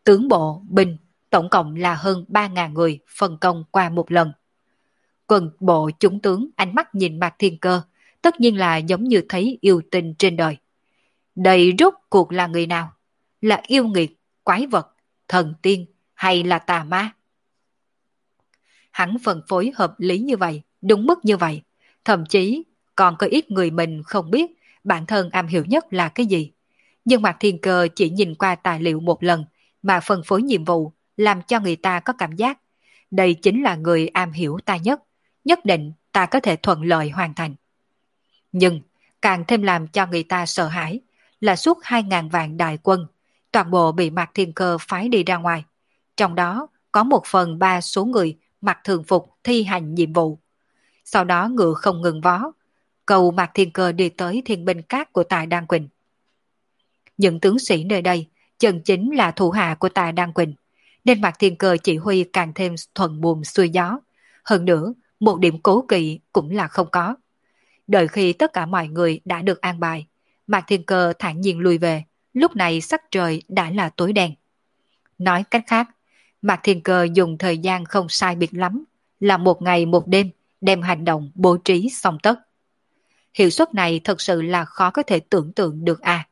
Tướng bộ, binh, tổng cộng là hơn ba ngàn người phân công qua một lần. Quân bộ chúng tướng ánh mắt nhìn Mạc Thiên Cơ, tất nhiên là giống như thấy yêu tinh trên đời. Đây rốt cuộc là người nào? Là yêu nghiệt, quái vật, thần tiên hay là tà ma? Hắn phân phối hợp lý như vậy, đúng mức như vậy, thậm chí còn có ít người mình không biết bản thân am hiểu nhất là cái gì. Nhưng Mạc Thiên Cơ chỉ nhìn qua tài liệu một lần mà phân phối nhiệm vụ, làm cho người ta có cảm giác đây chính là người am hiểu ta nhất, nhất định ta có thể thuận lợi hoàn thành. Nhưng càng thêm làm cho người ta sợ hãi là suốt hai ngàn vạn đại quân, toàn bộ bị Mạc Thiên Cơ phái đi ra ngoài. Trong đó có một phần ba số người mặc thường phục thi hành nhiệm vụ. Sau đó ngựa không ngừng vó, cầu Mạc Thiên Cơ đi tới thiên binh cát của Tạ Đan Quỳnh. Những tướng sĩ nơi đây chân chính là thủ hạ của Tạ Đan Quỳnh, nên Mạc Thiên Cơ chỉ huy càng thêm thuận buồm xuôi gió. Hơn nữa, một điểm cố kỵ cũng là không có. Đợi khi tất cả mọi người đã được an bài, Mạc Thiên Cơ thản nhiên lui về, lúc này sắc trời đã là tối đen. Nói cách khác, Mạc Thiên Cơ dùng thời gian không sai biệt lắm, là một ngày một đêm, đem hành động bố trí xong tất. Hiệu suất này thật sự là khó có thể tưởng tượng được à.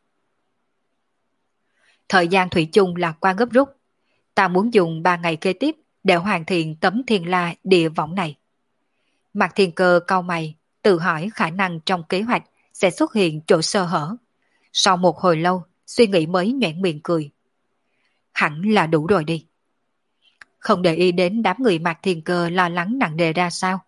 Thời gian thủy chung là qua gấp rút. Ta muốn dùng ba ngày kế tiếp để hoàn thiện tấm thiên la địa võng này. Mạc Thiên Cơ cau mày, tự hỏi khả năng trong kế hoạch sẽ xuất hiện chỗ sơ hở. Sau một hồi lâu, suy nghĩ mới nhoẻn miệng cười. Hẳn là đủ rồi đi. Không để ý đến đám người Mạc Thiên Cơ lo lắng nặng nề ra sao.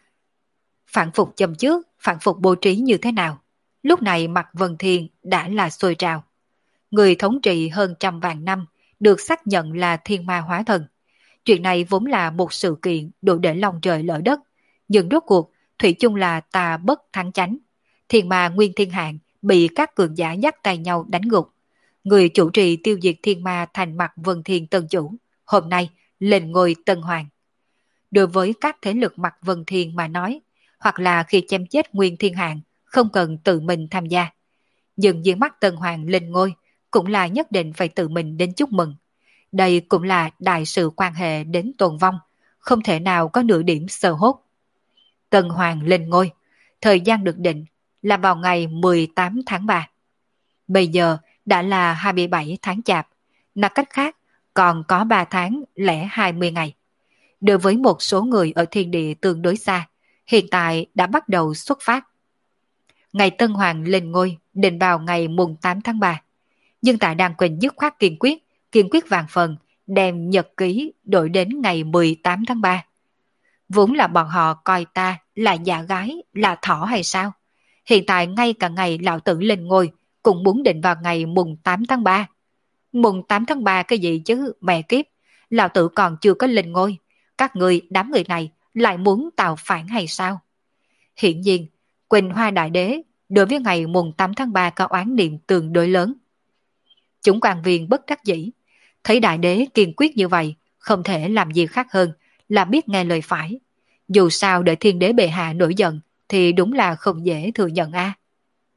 Phản phục châm trước, phản phục bố trí như thế nào. Lúc này Mạc Vân Thiên đã là sôi trào. Người thống trị hơn trăm vạn năm được xác nhận là thiên ma hóa thần. Chuyện này vốn là một sự kiện đủ để lòng trời lỡ đất. Nhưng rốt cuộc, thủy chung là tà bất thắng chánh. Thiên ma Nguyên Thiên Hạng bị các cường giả dắt tay nhau đánh gục. Người chủ trì tiêu diệt thiên ma thành Mạc Vân Thiên Tân Chủ, hôm nay lên ngôi Tân Hoàng. Đối với các thế lực Mạc Vân Thiên mà nói, hoặc là khi chém chết Nguyên Thiên Hạng, không cần tự mình tham gia. Nhưng dưới mắt Tân Hoàng lên ngôi, cũng là nhất định phải tự mình đến chúc mừng. Đây cũng là đại sự quan hệ đến tồn vong, không thể nào có nửa điểm sơ hốt. Tân Hoàng lên ngôi, thời gian được định là vào ngày mười tám tháng ba. Bây giờ đã là hai mươi bảy tháng Chạp, nói cách khác còn có ba tháng lẻ hai mươi ngày. Đối với một số người ở thiên địa tương đối xa, hiện tại đã bắt đầu xuất phát. Ngày Tân Hoàng lên ngôi định vào ngày mùng tám tháng ba. Nhưng tại Đan Quỳnh dứt khoát kiên quyết, kiên quyết vàng phần, đem nhật ký đổi đến ngày mười tám tháng ba. Vốn là bọn họ coi ta là giả gái, là thỏ hay sao? Hiện tại ngay cả ngày lão tử lên ngôi cũng muốn định vào ngày mùng tám tháng ba. Mùng tám tháng ba cái gì chứ, mẹ kiếp, lão tử còn chưa có lên ngôi. Các người, đám người này lại muốn tạo phản hay sao? Hiện nhiên, Quỳnh Hoa Đại Đế đối với ngày mùng tám tháng ba có oán niệm tương đối lớn. Chúng quan viên bất đắc dĩ, thấy Đại Đế kiên quyết như vậy, không thể làm gì khác hơn là biết nghe lời phải. Dù sao để Thiên Đế bệ hạ nổi giận thì đúng là không dễ thừa nhận a. À.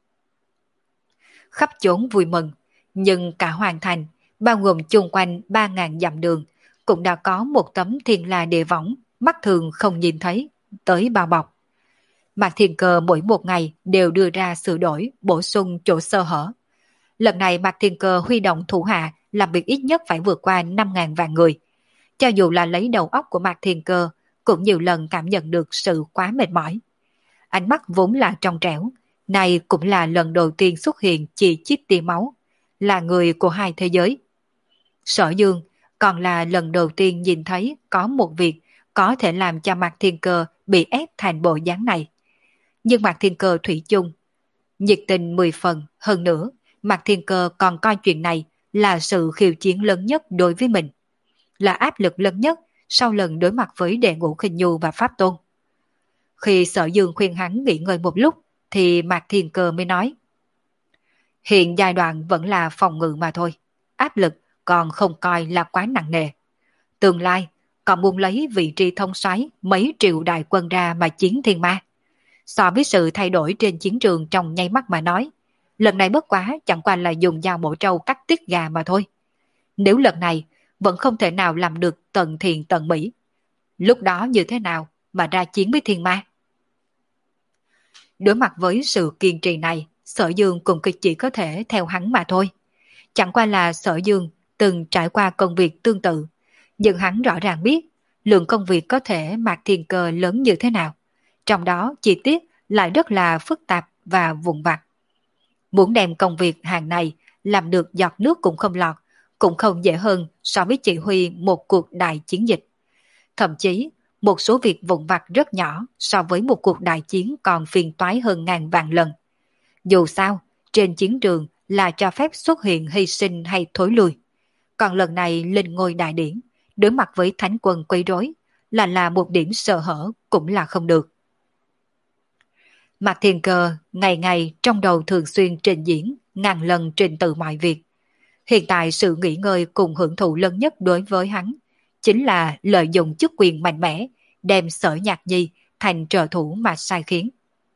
Khắp chốn vui mừng, nhưng cả hoàng thành, bao gồm chung quanh ba ngàn dặm đường, cũng đã có một tấm thiên la địa võng, mắt thường không nhìn thấy, tới bao bọc. Mạc Thiên Cơ mỗi một ngày đều đưa ra sửa đổi, bổ sung chỗ sơ hở. Lần này Mạc Thiên Cơ huy động thủ hạ làm việc ít nhất phải vượt qua năm ngàn vạn người. Cho dù là lấy đầu óc của Mạc Thiên Cơ, cũng nhiều lần cảm nhận được sự quá mệt mỏi. Ánh mắt vốn là trong trẻo, này cũng là lần đầu tiên xuất hiện chỉ chít tia máu, là người của hai thế giới. Sở Dương còn là lần đầu tiên nhìn thấy có một việc có thể làm cho Mạc Thiên Cơ bị ép thành bộ dáng này. Nhưng Mạc Thiên Cơ thủy chung, nhiệt tình mười phần, hơn nữa, Mạc Thiên Cơ còn coi chuyện này là sự khiêu chiến lớn nhất đối với mình, là áp lực lớn nhất sau lần đối mặt với Đệ Ngũ Khinh Nhu và Pháp Tôn. Khi Sở Dương khuyên hắn nghỉ ngơi một lúc, thì Mạc Thiên Cơ mới nói: hiện giai đoạn vẫn là phòng ngự mà thôi, áp lực còn không coi là quá nặng nề. Tương lai còn muốn lấy vị trí thông soái mấy triệu đại quân ra mà chiến thiên ma. So với sự thay đổi trên chiến trường trong nháy mắt mà nói, lần này bất quá chẳng qua là dùng dao bổ trâu cắt tiết gà mà thôi. Nếu lần này vẫn không thể nào làm được tận thiện tận mỹ. Lúc đó như thế nào mà ra chiến với thiên ma? Đối mặt với sự kiên trì này, Sở Dương cũng chỉ có thể theo hắn mà thôi. Chẳng qua là Sở Dương từng trải qua công việc tương tự, nhưng hắn rõ ràng biết lượng công việc có thể Mạc Thiên Cơ lớn như thế nào. Trong đó chi tiết lại rất là phức tạp và vụn vặt. Muốn đem công việc hàng này làm được giọt nước cũng không lọt, cũng không dễ hơn so với chỉ huy một cuộc đại chiến dịch. Thậm chí, một số việc vụn vặt rất nhỏ so với một cuộc đại chiến còn phiền toái hơn ngàn vạn lần. Dù sao, trên chiến trường là cho phép xuất hiện hy sinh hay thối lui. Còn lần này lên ngôi đại điển, đối mặt với thánh quân quấy rối, là là một điểm sơ hở cũng là không được. Mạc Thiên Cơ ngày ngày trong đầu thường xuyên trình diễn ngàn lần trình tự mọi việc. Hiện tại sự nghỉ ngơi cùng hưởng thụ lớn nhất đối với hắn chính là lợi dụng chức quyền mạnh mẽ đem Sở Nhạc Nhi thành trợ thủ mà sai khiến.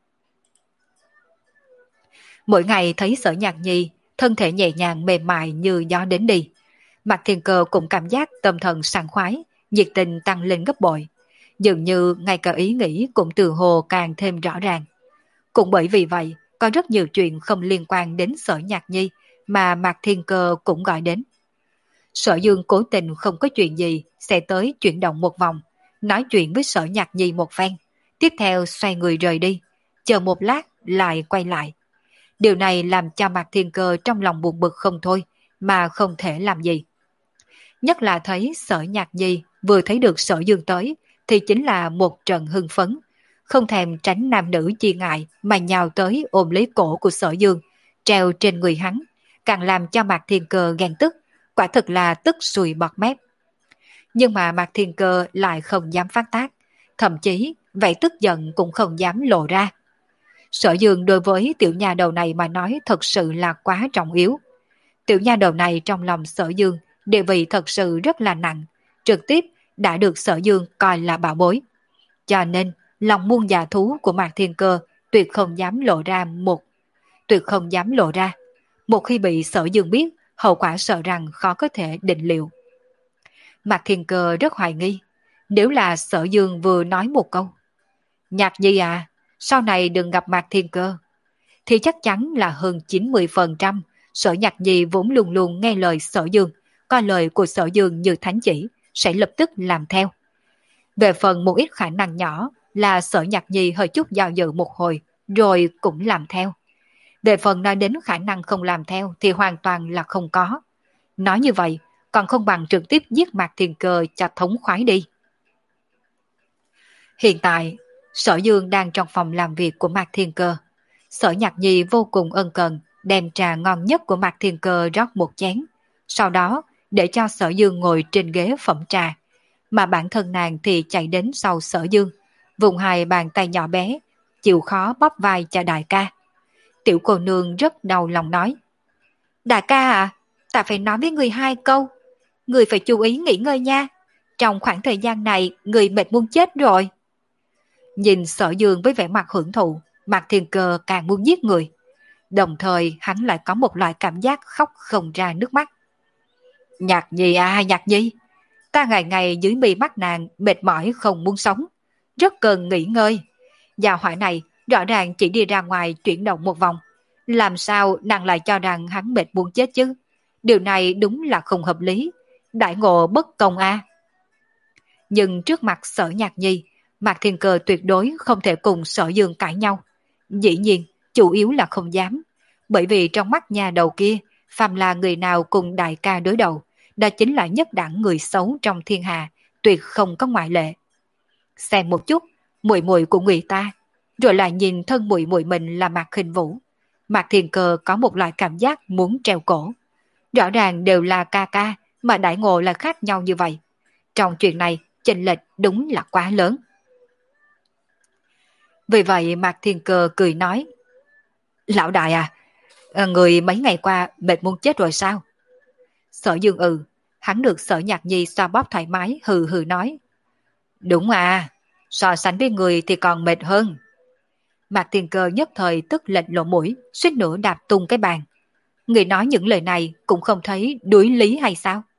Mỗi ngày thấy Sở Nhạc Nhi thân thể nhẹ nhàng mềm mại như gió đến đi, Mạc Thiên Cơ cũng cảm giác tâm thần sảng khoái, nhiệt tình tăng lên gấp bội. Dường như ngay cả ý nghĩ cũng từ hồ càng thêm rõ ràng. Cũng bởi vì vậy, có rất nhiều chuyện không liên quan đến Sở Nhạc Nhi mà Mạc Thiên Cơ cũng gọi đến. Sở Dương cố tình không có chuyện gì sẽ tới chuyển động một vòng, nói chuyện với Sở Nhạc Nhi một phen, tiếp theo xoay người rời đi, chờ một lát lại quay lại. Điều này làm cho Mạc Thiên Cơ trong lòng buồn bực không thôi, mà không thể làm gì. Nhất là thấy Sở Nhạc Nhi vừa thấy được Sở Dương tới, thì chính là một trận hưng phấn, không thèm tránh nam nữ chi ngại mà nhào tới ôm lấy cổ của Sở Dương, treo trên người hắn, càng làm cho Mạc Thiên Cơ ghen tức, quả thực là tức sùi bọt mép. Nhưng mà Mạc Thiên Cơ lại không dám phát tác, thậm chí vậy tức giận cũng không dám lộ ra. Sở Dương đối với tiểu nha đầu này mà nói thật sự là quá trọng yếu. Tiểu nha đầu này trong lòng Sở Dương địa vị thật sự rất là nặng, trực tiếp đã được Sở Dương coi là bảo bối. Cho nên lòng muôn dạ thú của Mạc Thiên Cơ tuyệt không dám lộ ra một tuyệt không dám lộ ra. Một khi bị Sở Dương biết, hậu quả sợ rằng khó có thể định liệu. Mạc Thiên Cơ rất hoài nghi, nếu là Sở Dương vừa nói một câu Nhạc Nhi à, sau này đừng gặp Mạc Thiên Cơ, thì chắc chắn là hơn chín mươi phần trăm Sở Nhạc Nhi vốn luôn luôn nghe lời Sở Dương, coi lời của Sở Dương như thánh chỉ, sẽ lập tức làm theo. Về phần một ít khả năng nhỏ là Sở Nhạc Nhi hơi chút do dự một hồi, rồi cũng làm theo. Về phần nói đến khả năng không làm theo thì hoàn toàn là không có. Nói như vậy, còn không bằng trực tiếp giết Mạc Thiên Cơ cho thống khoái đi. Hiện tại, Sở Dương đang trong phòng làm việc của Mạc Thiên Cơ. Sở Nhạc Nhi vô cùng ân cần, đem trà ngon nhất của Mạc Thiên Cơ rót một chén. Sau đó, để cho Sở Dương ngồi trên ghế phẩm trà. Mà bản thân nàng thì chạy đến sau Sở Dương, vùng hai bàn tay nhỏ bé, chịu khó bóp vai cho đại ca. Tiểu cô nương rất đau lòng nói: Đại ca à, ta phải nói với người hai câu. Người phải chú ý nghỉ ngơi nha. Trong khoảng thời gian này, người mệt muốn chết rồi. Nhìn Sở Dương với vẻ mặt hưởng thụ, Mạc Thiên Cơ càng muốn giết người. Đồng thời hắn lại có một loại cảm giác khóc không ra nước mắt. Nhạc Nhi à, Nhạc Nhi, ta ngày ngày dưới mi mắt nàng mệt mỏi không muốn sống, rất cần nghỉ ngơi. Gia hỏa này rõ ràng chỉ đi ra ngoài chuyển động một vòng, làm sao nàng lại cho rằng hắn mệt muốn chết chứ? Điều này đúng là không hợp lý, đại ngộ bất công a. Nhưng trước mặt Sở Nhạc Nhi, Mạc Thiên Cơ tuyệt đối không thể cùng Sở Dương cãi nhau. Dĩ nhiên, chủ yếu là không dám, bởi vì trong mắt nhà đầu kia, phàm là người nào cùng đại ca đối đầu, đó chính là nhất đẳng người xấu trong thiên hạ, tuyệt không có ngoại lệ. Xem một chút, muội muội của người ta, rồi lại nhìn thân muội muội mình là Mạc Khinh Vũ. Mạc Thiên Cơ có một loại cảm giác muốn treo cổ. Rõ ràng đều là ca ca, mà đại ngộ là khác nhau như vậy. Trong chuyện này, chênh lệch đúng là quá lớn. Vì vậy Mạc Thiên Cơ cười nói: Lão đại à, người mấy ngày qua mệt muốn chết rồi sao? Sở Dương ừ, hắn được Sở Nhạc Nhi xoa bóp thoải mái, hừ hừ nói: Đúng à, so sánh với người thì còn mệt hơn. Mạc Thiên Cơ nhất thời tức lệch lộ mũi, suýt nữa đạp tung cái bàn. Người nói những lời này cũng không thấy đuối lý hay sao?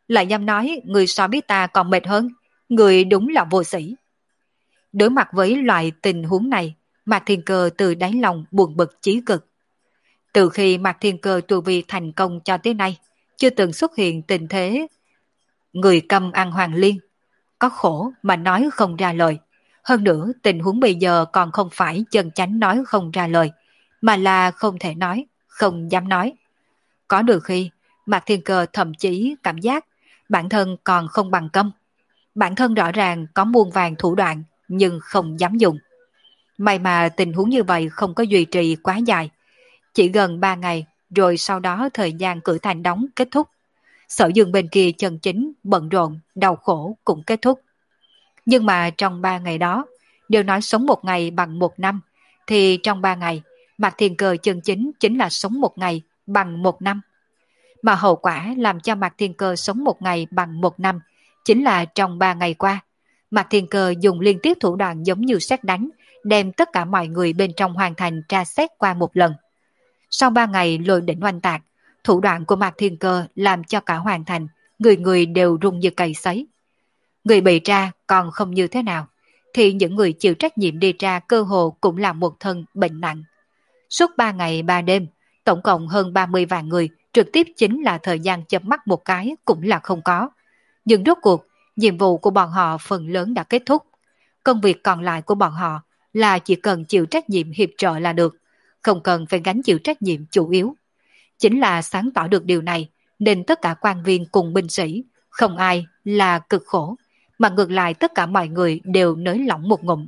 lại dám nói người so biết ta còn mệt hơn, người đúng là vô sĩ. Đối mặt với loại tình huống này, Mạc Thiên Cơ từ đáy lòng buồn bực chí cực. Từ khi Mạc Thiên Cơ tu vi thành công cho tới nay, chưa từng xuất hiện tình thế người cầm ăn hoàng liên, có khổ mà nói không ra lời. Hơn nữa tình huống bây giờ còn không phải chân chánh nói không ra lời, mà là không thể nói, không dám nói. Có đôi khi, Mạc Thiên Cơ thậm chí cảm giác bản thân còn không bằng câm. Bản thân rõ ràng có muôn vàng thủ đoạn nhưng không dám dùng. May mà tình huống như vậy không có duy trì quá dài. Chỉ gần ba ngày rồi sau đó thời gian cử thành đóng kết thúc. Sở Dương bên kia chân chính, bận rộn, đau khổ cũng kết thúc. Nhưng mà trong ba ngày đó, đều nói sống một ngày bằng một năm, thì trong ba ngày, Mạc Thiên Cơ chân chính chính là sống một ngày bằng một năm. Mà hậu quả làm cho Mạc Thiên Cơ sống một ngày bằng một năm, chính là trong ba ngày qua, Mạc Thiên Cơ dùng liên tiếp thủ đoạn giống như sét đánh, đem tất cả mọi người bên trong hoàn thành tra xét qua một lần. Sau ba ngày lôi đỉnh oanh tạc, thủ đoạn của Mạc Thiên Cơ làm cho cả hoàn thành, người người đều rung như cầy sấy. Người bị tra còn không như thế nào, thì những người chịu trách nhiệm đi tra cơ hồ cũng là một thân bệnh nặng. Suốt ba ngày ba đêm, tổng cộng hơn ba mươi vạn người, trực tiếp chính là thời gian chớp mắt một cái cũng là không có. Nhưng rốt cuộc, nhiệm vụ của bọn họ phần lớn đã kết thúc. Công việc còn lại của bọn họ là chỉ cần chịu trách nhiệm hiệp trợ là được, không cần phải gánh chịu trách nhiệm chủ yếu. Chính là sáng tỏ được điều này, nên tất cả quan viên cùng binh sĩ, không ai là cực khổ, mà ngược lại tất cả mọi người đều nới lỏng một ngụm.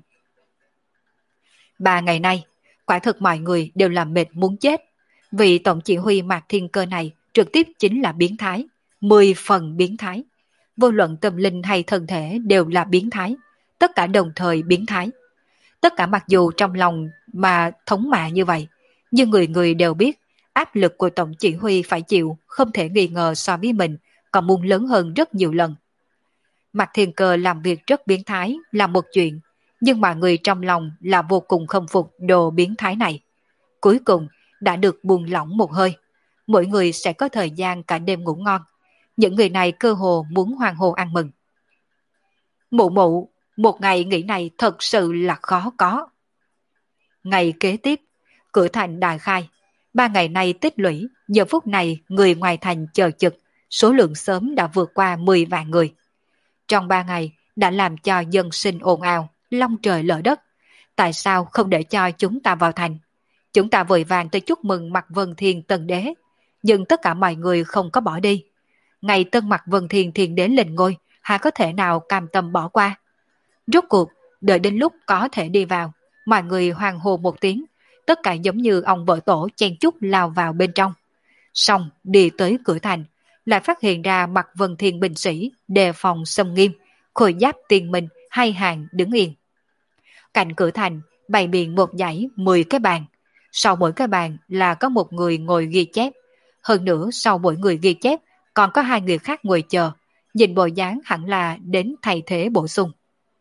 Ba ngày nay, quả thực mọi người đều làm mệt muốn chết, vì tổng chỉ huy Mạc Thiên Cơ này trực tiếp chính là biến thái, mười phần biến thái. Vô luận tâm linh hay thân thể đều là biến thái, tất cả đồng thời biến thái. Tất cả mặc dù trong lòng mà thống mạ như vậy, nhưng người người đều biết áp lực của tổng chỉ huy phải chịu không thể nghi ngờ so với mình còn muốn lớn hơn rất nhiều lần. Mạc Thiên Cơ làm việc rất biến thái là một chuyện, nhưng mà người trong lòng là vô cùng không phục đồ biến thái này. Cuối cùng đã được buông lỏng một hơi, mỗi người sẽ có thời gian cả đêm ngủ ngon. Những người này cơ hồ muốn hoan hô ăn mừng. Mụ mụ, một ngày nghỉ này thật sự là khó có. Ngày kế tiếp, cửa thành đại khai. Ba ngày nay tích lũy, giờ phút này người ngoài thành chờ chực, số lượng sớm đã vượt qua mười vạn người. Trong ba ngày đã làm cho dân sinh ồn ào, long trời lở đất. Tại sao không để cho chúng ta vào thành? Chúng ta vội vàng tới chúc mừng Mạc Vân Thiên Tân Đế, nhưng tất cả mọi người không có bỏ đi. Ngày tân Mạc Vân Thiên Thiên Đế lên ngôi, hà có thể nào cam tâm bỏ qua? Rốt cuộc, đợi đến lúc có thể đi vào, mọi người hoan hô một tiếng, tất cả giống như ông vợ tổ chen chúc lao vào bên trong. Xong đi tới cửa thành, lại phát hiện ra Mạc Vân Thiên binh sĩ đề phòng xâm nghiêm, khôi giáp tiền minh hai hàng đứng yên. Cạnh cửa thành bày biện một dãy mười cái bàn, sau mỗi cái bàn là có một người ngồi ghi chép, hơn nữa sau mỗi người ghi chép còn có hai người khác ngồi chờ, nhìn bộ dáng hẳn là đến thay thế bổ sung.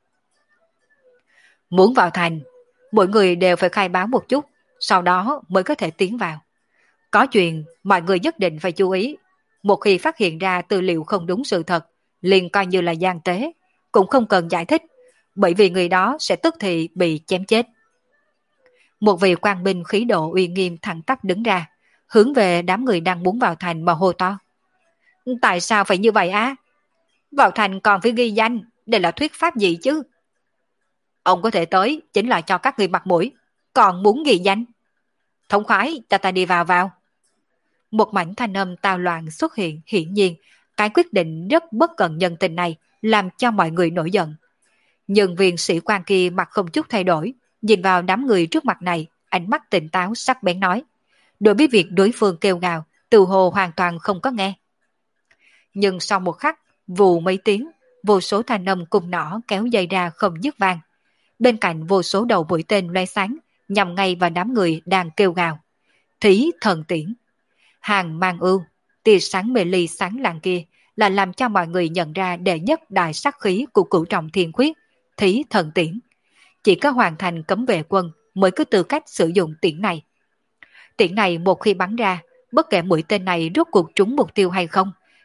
Muốn vào thành, mỗi người đều phải khai báo một chút, sau đó mới có thể tiến vào. Có chuyện mọi người nhất định phải chú ý, một khi phát hiện ra tư liệu không đúng sự thật, liền coi như là gian tế, cũng không cần giải thích, bởi vì người đó sẽ tức thì bị chém chết. Một vị quan binh khí độ uy nghiêm thẳng tắp đứng ra, hướng về đám người đang muốn vào thành mà hô to. Tại sao phải như vậy á? Vào thành còn phải ghi danh, đây là thuyết pháp gì chứ? Ông có thể tới, chính là cho các người mặt mũi, còn muốn ghi danh. Thống khoái, ta ta đi vào vào. Một mảnh thanh âm tào loạn xuất hiện, hiển nhiên, cái quyết định rất bất cận nhân tình này làm cho mọi người nổi giận. Nhưng viên sĩ quan kia mặt không chút thay đổi, nhìn vào đám người trước mặt này, ánh mắt tỉnh táo sắc bén nói. Đối với việc đối phương kêu gào, từ hồ hoàn toàn không có nghe. Nhưng sau một khắc, vù mấy tiếng, vô số thanh âm cùng nỏ kéo dây ra không dứt vang. Bên cạnh vô số đầu mũi tên loe sáng, nhằm ngay vào đám người đang kêu gào. Thí thần tiễn. Hàng mang ưu, tia sáng mê ly sáng lạng kia là làm cho mọi người nhận ra đệ nhất đại sắc khí của cửu trọng thiên khuyết, thí thần tiễn. Chỉ có hoàn thành cấm vệ quân mới có tư cách sử dụng tiễn này. Tiễn này một khi bắn ra, bất kể mũi tên này rốt cuộc trúng mục tiêu hay không,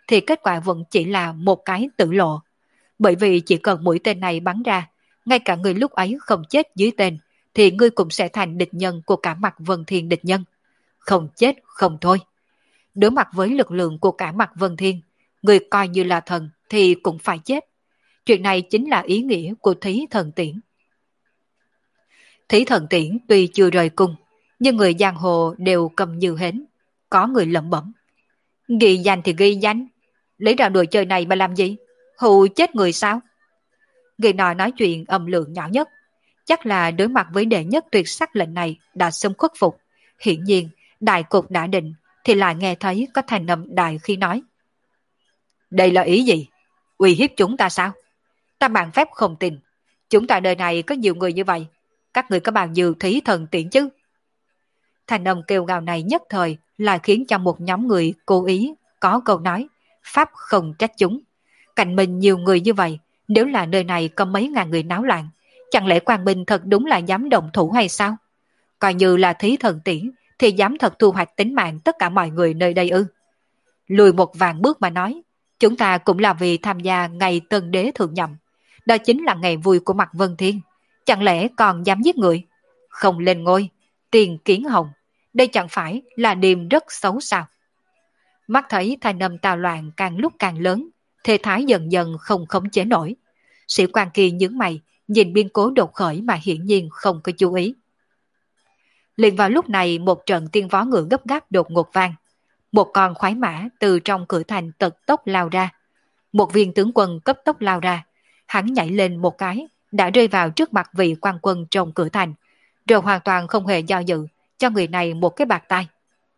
thì kết quả vẫn chỉ là một cái tử lộ. Bởi vì chỉ cần mũi tên này bắn ra, ngay cả người lúc ấy không chết dưới tên, thì ngươi cũng sẽ thành địch nhân của cả mặt Vân Thiên địch nhân. Không chết không thôi. Đối mặt với lực lượng của cả mặt Vân Thiên, người coi như là thần thì cũng phải chết. Chuyện này chính là ý nghĩa của Thí Thần Tiễn. Thí Thần Tiễn tuy chưa rời cung, nhưng người giang hồ đều cầm như hến. Có người lẩm bẩm. Ghi danh thì ghi danh, lấy ra đồ chơi này mà làm gì? Hù chết người sao? Người nọ nói chuyện âm lượng nhỏ nhất. Chắc là đối mặt với đệ nhất tuyệt sắc lệnh này đã sớm khuất phục. Hiển nhiên, đại cục đã định, thì lại nghe thấy có thành âm đại khi nói. Đây là ý gì? Uy hiếp chúng ta sao? Ta mạng phép không tin. Chúng ta đời này có nhiều người như vậy. Các người có bao nhiêu Thí Thần Tiễn chứ? Thành âm kêu gào này nhất thời lại khiến cho một nhóm người cố ý có câu nói pháp không trách chúng. Cạnh mình nhiều người như vậy, nếu là nơi này có mấy ngàn người náo loạn, chẳng lẽ Quang Minh thật đúng là dám động thủ hay sao? Coi như là Thí Thần Tiễn thì dám thật thu hoạch tính mạng tất cả mọi người nơi đây ư? Lùi một vạn bước mà nói, chúng ta cũng là vì tham gia ngày Tân Đế thượng nhậm. Đó chính là ngày vui của mặt Vân Thiên. Chẳng lẽ còn dám giết người? Không lên ngôi, tiền kiến hồng. Đây chẳng phải là điềm rất xấu sao? Mắt thấy thanh âm tào loạn càng lúc càng lớn, thế thái dần dần không khống chế nổi. Sĩ quan kia nhướng mày, nhìn biên cố đột khởi mà hiển nhiên không có chú ý. Liền vào lúc này một trận tiên vó ngựa gấp gáp đột ngột vang. Một con khoái mã từ trong cửa thành tật tốc lao ra. Một viên tướng quân cấp tốc lao ra. Hắn nhảy lên một cái, đã rơi vào trước mặt vị quan quân trong cửa thành, rồi hoàn toàn không hề do dự, cho người này một cái bạt tai.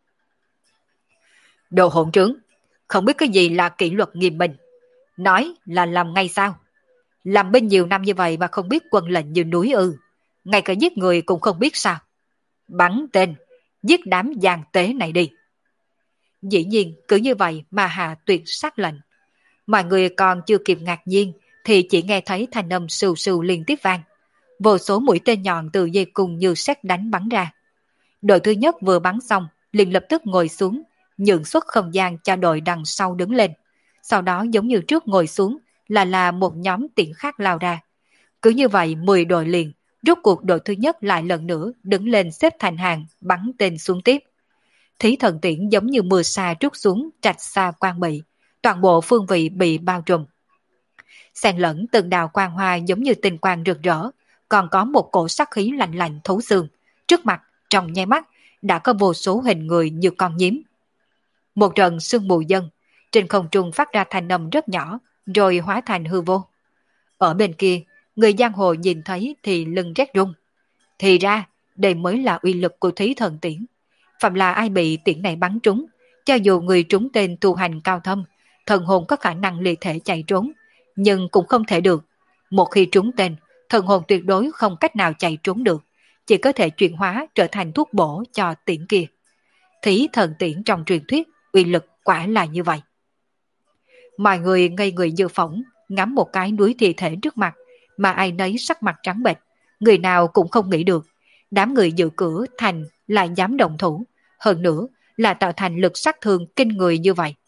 Đồ hỗn trướng, không biết cái gì là kỷ luật nghiêm minh. Nói là làm ngay sao? Làm binh nhiều năm như vậy mà không biết quân lệnh như núi ư? Ngay cả giết người cũng không biết sao? Bắn tên, giết đám giàn tế này đi. Dĩ nhiên cứ như vậy mà hạ tuyệt sát lệnh. Mọi người còn chưa kịp ngạc nhiên thì chỉ nghe thấy thanh âm sù sù liên tiếp vang. Vô số mũi tên nhọn từ dây cung như sét đánh bắn ra. Đội thứ nhất vừa bắn xong liền lập tức ngồi xuống, nhượng xuất không gian cho đội đằng sau đứng lên. Sau đó giống như trước ngồi xuống là là một nhóm tiễn khác lao ra. Cứ như vậy mười đội liền, rốt cuộc đội thứ nhất lại lần nữa đứng lên xếp thành hàng bắn tên xuống tiếp. Thí Thần Tiễn giống như mưa sa trút xuống trạch xa quang bị, toàn bộ phương vị bị bao trùm. Xen lẫn từng đào quang hoa giống như tinh quang rực rỡ, còn có một cổ sắc khí lạnh lạnh thấu xương. Trước mặt, trong nháy mắt, đã có vô số hình người như con nhím. Một trận sương mù dâng, trên không trung phát ra thanh âm rất nhỏ, rồi hóa thành hư vô. Ở bên kia, người giang hồ nhìn thấy thì lưng rét run. Thì ra, đây mới là uy lực của Thí Thần Tiễn. Phạm là ai bị tiễn này bắn trúng, cho dù người trúng tên tu hành cao thâm, thần hồn có khả năng ly thể chạy trốn, nhưng cũng không thể được. Một khi trúng tên, thần hồn tuyệt đối không cách nào chạy trốn được, chỉ có thể chuyển hóa trở thành thuốc bổ cho tiễn kia. Thí Thần Tiễn trong truyền thuyết, uy lực quả là như vậy. Mọi người ngây người như phỏng, ngắm một cái núi thi thể trước mặt, mà ai nấy sắc mặt trắng bệch, người nào cũng không nghĩ được. Đám người dự cửa thành lại dám động thủ, hơn nữa là tạo thành lực sát thương kinh người như vậy.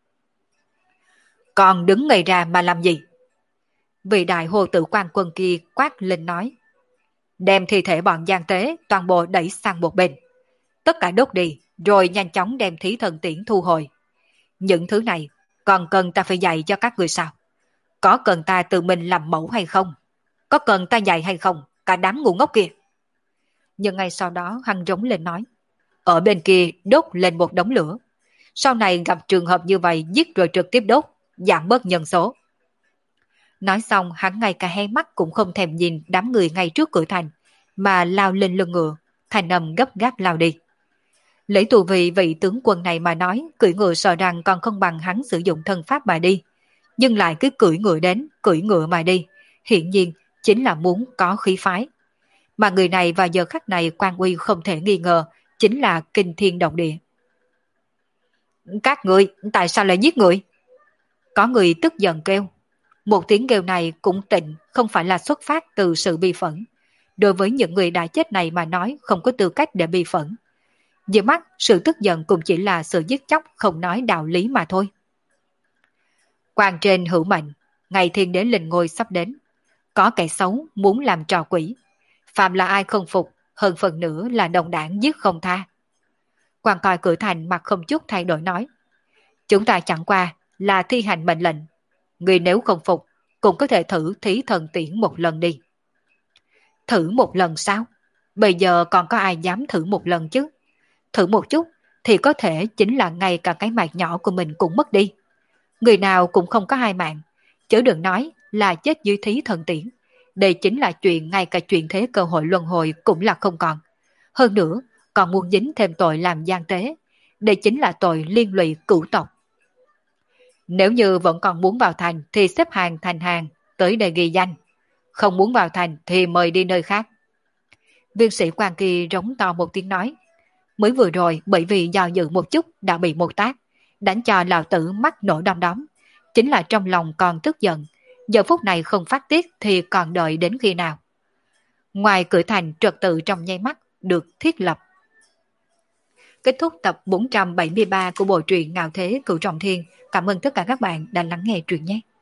Còn đứng ngây ra mà làm gì? Vị đại hồ tử quan quân kia quát lên nói. Đem thi thể bọn gian tế toàn bộ đẩy sang một bên. Tất cả đốt đi, rồi nhanh chóng đem Thí Thần Tiễn thu hồi. Những thứ này còn cần ta phải dạy cho các người sao? Có cần ta tự mình làm mẫu hay không? Có cần ta dạy hay không? Cả đám ngu ngốc kia. Nhưng ngay sau đó hắn rống lên nói. Ở bên kia đốt lên một đống lửa. Sau này gặp trường hợp như vậy giết rồi trực tiếp đốt, giảm bớt nhân số. Nói xong hắn ngay cả hé mắt cũng không thèm nhìn đám người ngay trước cửa thành, mà lao lên lưng ngựa, thành âm gấp gáp lao đi. Lấy tù vị vị tướng quân này mà nói, cưỡi ngựa sợ rằng còn không bằng hắn sử dụng thân pháp mà đi. Nhưng lại cứ cưỡi ngựa đến, cưỡi ngựa mà đi, hiển nhiên chính là muốn có khí phái. Mà người này vào giờ khắc này quan uy không thể nghi ngờ, chính là kinh thiên động địa. Các người, tại sao lại giết người? Có người tức giận kêu. Một tiếng kêu này cũng tịnh, không phải là xuất phát từ sự bi phẫn. Đối với những người đã chết này mà nói không có tư cách để bi phẫn. Dưới mắt, sự tức giận cũng chỉ là sự giết chóc không nói đạo lý mà thôi. Quan trên hữu mệnh, ngày thiên đế linh ngôi sắp đến. Có kẻ xấu muốn làm trò quỷ. Phạm là ai không phục, hơn phần nữa là đồng đảng giết không tha. Quan coi cửa thành mặt không chút thay đổi nói. Chúng ta chẳng qua là thi hành mệnh lệnh. Người nếu không phục, cũng có thể thử thí thần tiễn một lần đi. Thử một lần sao? Bây giờ còn có ai dám thử một lần chứ? Thử một chút thì có thể chính là ngay cả cái mạng nhỏ của mình cũng mất đi. Người nào cũng không có hai mạng, chứ đừng nói là chết dưới thí thần tiễn. Đây chính là chuyện ngay cả chuyện thế cơ hội luân hồi cũng là không còn. Hơn nữa, còn muốn dính thêm tội làm gian tế. Đây chính là tội liên lụy cửu tộc. Nếu như vẫn còn muốn vào thành thì xếp hàng thành hàng, tới đây ghi danh. Không muốn vào thành thì mời đi nơi khác. Viên sĩ quan kia rống to một tiếng nói. Mới vừa rồi bởi vì do dự một chút đã bị một tác, đánh cho lão tử mắt nổ đom đóm. Chính là trong lòng còn tức giận. Giờ phút này không phát tiết thì còn đợi đến khi nào. Ngoài cửa thành trật tự trong nháy mắt được thiết lập. Kết thúc tập bốn trăm bảy mươi ba của bộ truyện Ngạo Thế Cửu Trọng Thiên. Cảm ơn tất cả các bạn đã lắng nghe truyện nhé.